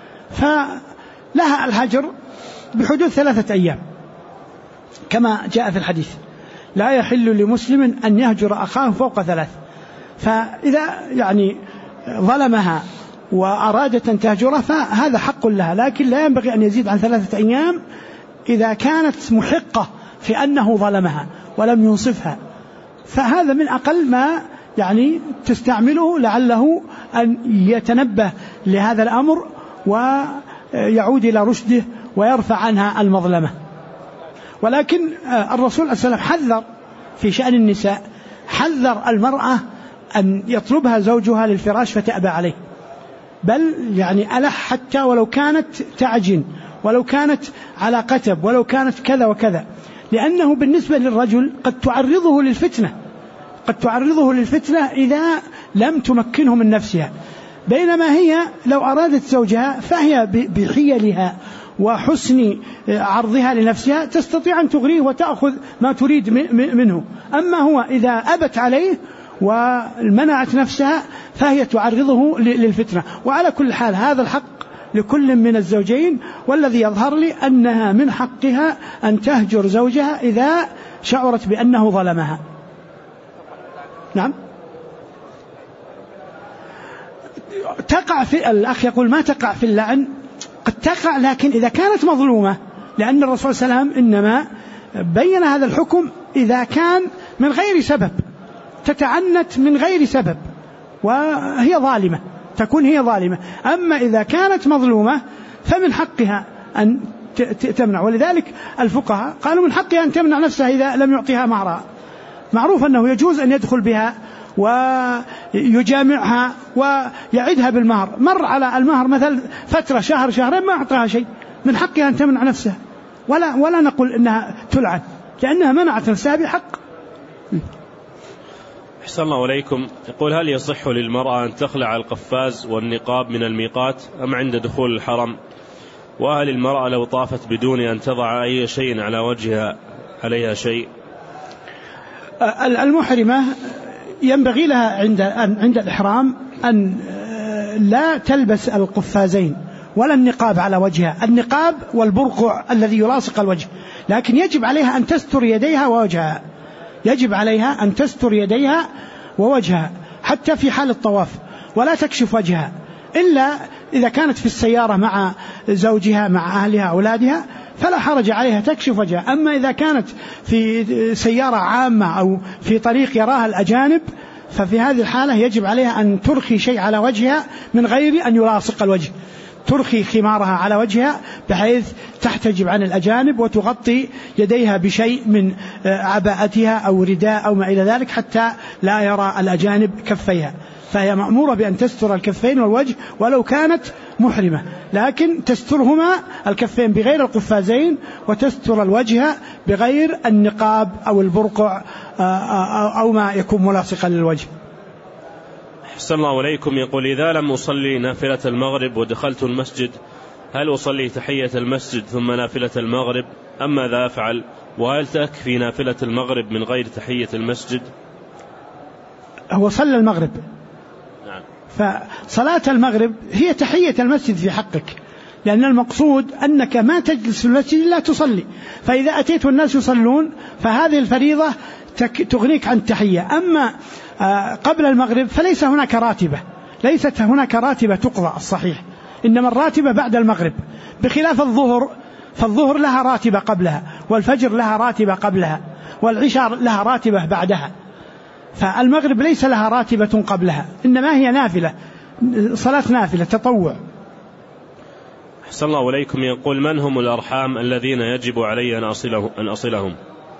فلها الهجر بحدود 3 أيام كما جاء في الحديث: لا يحل لمسلم أن يهجر أخاه فوق 3. فإذا يعني ظلمها وأرادت أن تهجره فهذا حق لها، لكن لا ينبغي أن يزيد عن 3 أيام إذا كانت محقة في أنه ظلمها ولم ينصفها، فهذا من أقل ما يعني تستعمله لعله أن يتنبه لهذا الأمر ويعود إلى رشده ويرفع عنها المظلمة. ولكن الرسول صلى الله عليه وسلم حذر في شأن النساء، حذر المرأة أن يطلبها زوجها للفراش فتأبى عليه، بل يعني ألح حتى ولو كانت تعجن، ولو كانت على قتب، ولو كانت كذا وكذا، لأنه بالنسبة للرجل قد تعرضه للفتنة إذا لم تمكنه من نفسها، بينما هي لو أرادت زوجها فهي بحيلها وحسن عرضها لنفسها تستطيع أن تغريه وتأخذ ما تريد منه. أما هو إذا أبت عليه ومنعت نفسها فهي تعرضه للفتنة. وعلى كل حال هذا الحق لكل من الزوجين، والذي يظهر لي أنها من حقها أن تهجر زوجها إذا شعرت بأنه ظلمها. نعم، تقع في الأخ يقول ما تقع في اللعن، قد تقع لكن إذا كانت مظلومة، لأن الرسول صلى الله عليه وسلم إنما بين هذا الحكم إذا كان من غير سبب، تتعنت من غير سبب وهي ظالمة، تكون هي ظالمة. أما إذا كانت مظلومة فمن حقها أن تمنع، ولذلك الفقهاء قالوا من حقها أن تمنع نفسها إذا لم يعطيها مهرها. معروف أنه يجوز أن يدخل بها ويجامعها ويعدها بالمهر، مر على المهر مثل فترة شهر شهرين ما أعطاها شيء، من حقها أن تمنع نفسها، ولا نقول إنها تلعن لأنها منعت نفسها بحق. أحسن الله إليكم. يقول: هل يصح للمرأة أن تخلع القفاز والنقاب من الميقات أم عند دخول الحرم؟ وهل المرأة لو طافت بدون أن تضع أي شيء على وجهها عليها شيء؟ المحرمة ينبغي لها عند الإحرام أن لا تلبس القفازين ولا النقاب على وجهها، النقاب والبرقع الذي يلاصق الوجه، لكن يجب عليها أن تستر يديها ووجهها، يجب عليها أن تستر يديها ووجهها حتى في حال الطواف، ولا تكشف وجهها إلا إذا كانت في السيارة مع زوجها مع أهلها أولادها فلا حرج عليها تكشف وجهها. أما إذا كانت في سيارة عامة أو في طريق يراها الأجانب ففي هذه الحالة يجب عليها أن ترخي شيء على وجهها من غير أن يلاصق الوجه، ترخي خمارها على وجهها بحيث تحتجب عن الأجانب وتغطي يديها بشيء من عباءتها أو رداء أو ما إلى ذلك حتى لا يرى الأجانب كفيها. فهي مأمورة بأن تستر الكفين والوجه ولو كانت محرمة، لكن تسترهما الكفين بغير القفازين وتستر الوجه بغير النقاب أو البرقع أو ما يكون ملاصقا للوجه. أحسن الله إليكم. يقول: إذا لم أصلي نافلة المغرب ودخلت المسجد هل أصلي تحية المسجد ثم نافلة المغرب أم ماذا أفعل؟ وهل تكفي نافلة المغرب من غير تحية المسجد؟ هو صلى المغرب، نعم. فصلاة المغرب هي تحية المسجد في حقك، لأن المقصود أنك ما تجلس في المسجد لا تصلي، فإذا أتيت والناس يصلون فهذه الفريضة تغنيك عن التحية. أما قبل المغرب فليس هناك راتبة، ليست هناك راتبة تقضى الصحيح، إنما الراتبة بعد المغرب، بخلاف الظهر، فالظهر لها راتبة قبلها، والفجر لها راتبة قبلها، والعشاء لها راتبة بعدها، فالمغرب ليس لها راتبة قبلها، إنما هي نافلة، صلاة نافلة تطوع. أحسن الله إليكم. يقول: من هم الأرحام الذين يجب علي أن أصلهم؟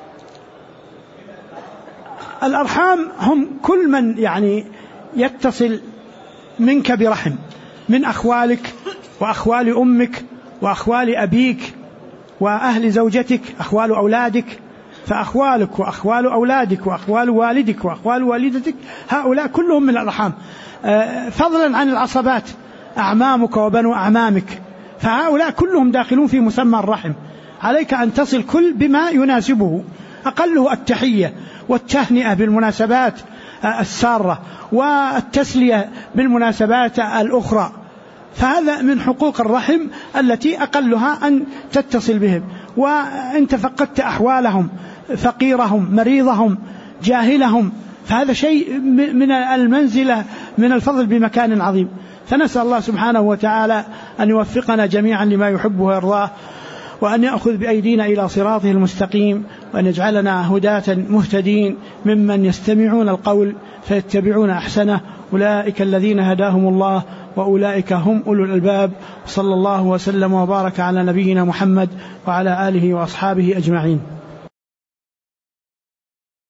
الأرحام هم كل من يعني يتصل منك برحم، من أخوالك وأخوال أمك وأخوال أبيك وأهل زوجتك، أخوال أولادك، فأخوالك وأخوال أولادك وأخوال والدك وأخوال والدتك هؤلاء كلهم من الأرحام، فضلا عن العصبات أعمامك وبنو أعمامك، فهؤلاء كلهم داخلون في مسمى الرحم. عليك أن تصل كل بما يناسبه، أقله التحية والتهنئة بالمناسبات السارة والتسلية بالمناسبات الأخرى، فهذا من حقوق الرحم التي أقلها أن تتصل بهم. وإن تفقدت أحوالهم، فقيرهم، مريضهم، جاهلهم، فهذا شيء من المنزلة من الفضل بمكان عظيم. فنسأل الله سبحانه وتعالى أن يوفقنا جميعا لما يحبه ويرضاه، وأن يأخذ بأيدينا إلى صراطه المستقيم، وأن يجعلنا هداة مهتدين ممن يستمعون القول فيتبعون أحسنه، أولئك الذين هداهم الله وأولئك هم أولو الألباب. صلى الله وسلم وبارك على نبينا محمد وعلى آله وأصحابه أجمعين.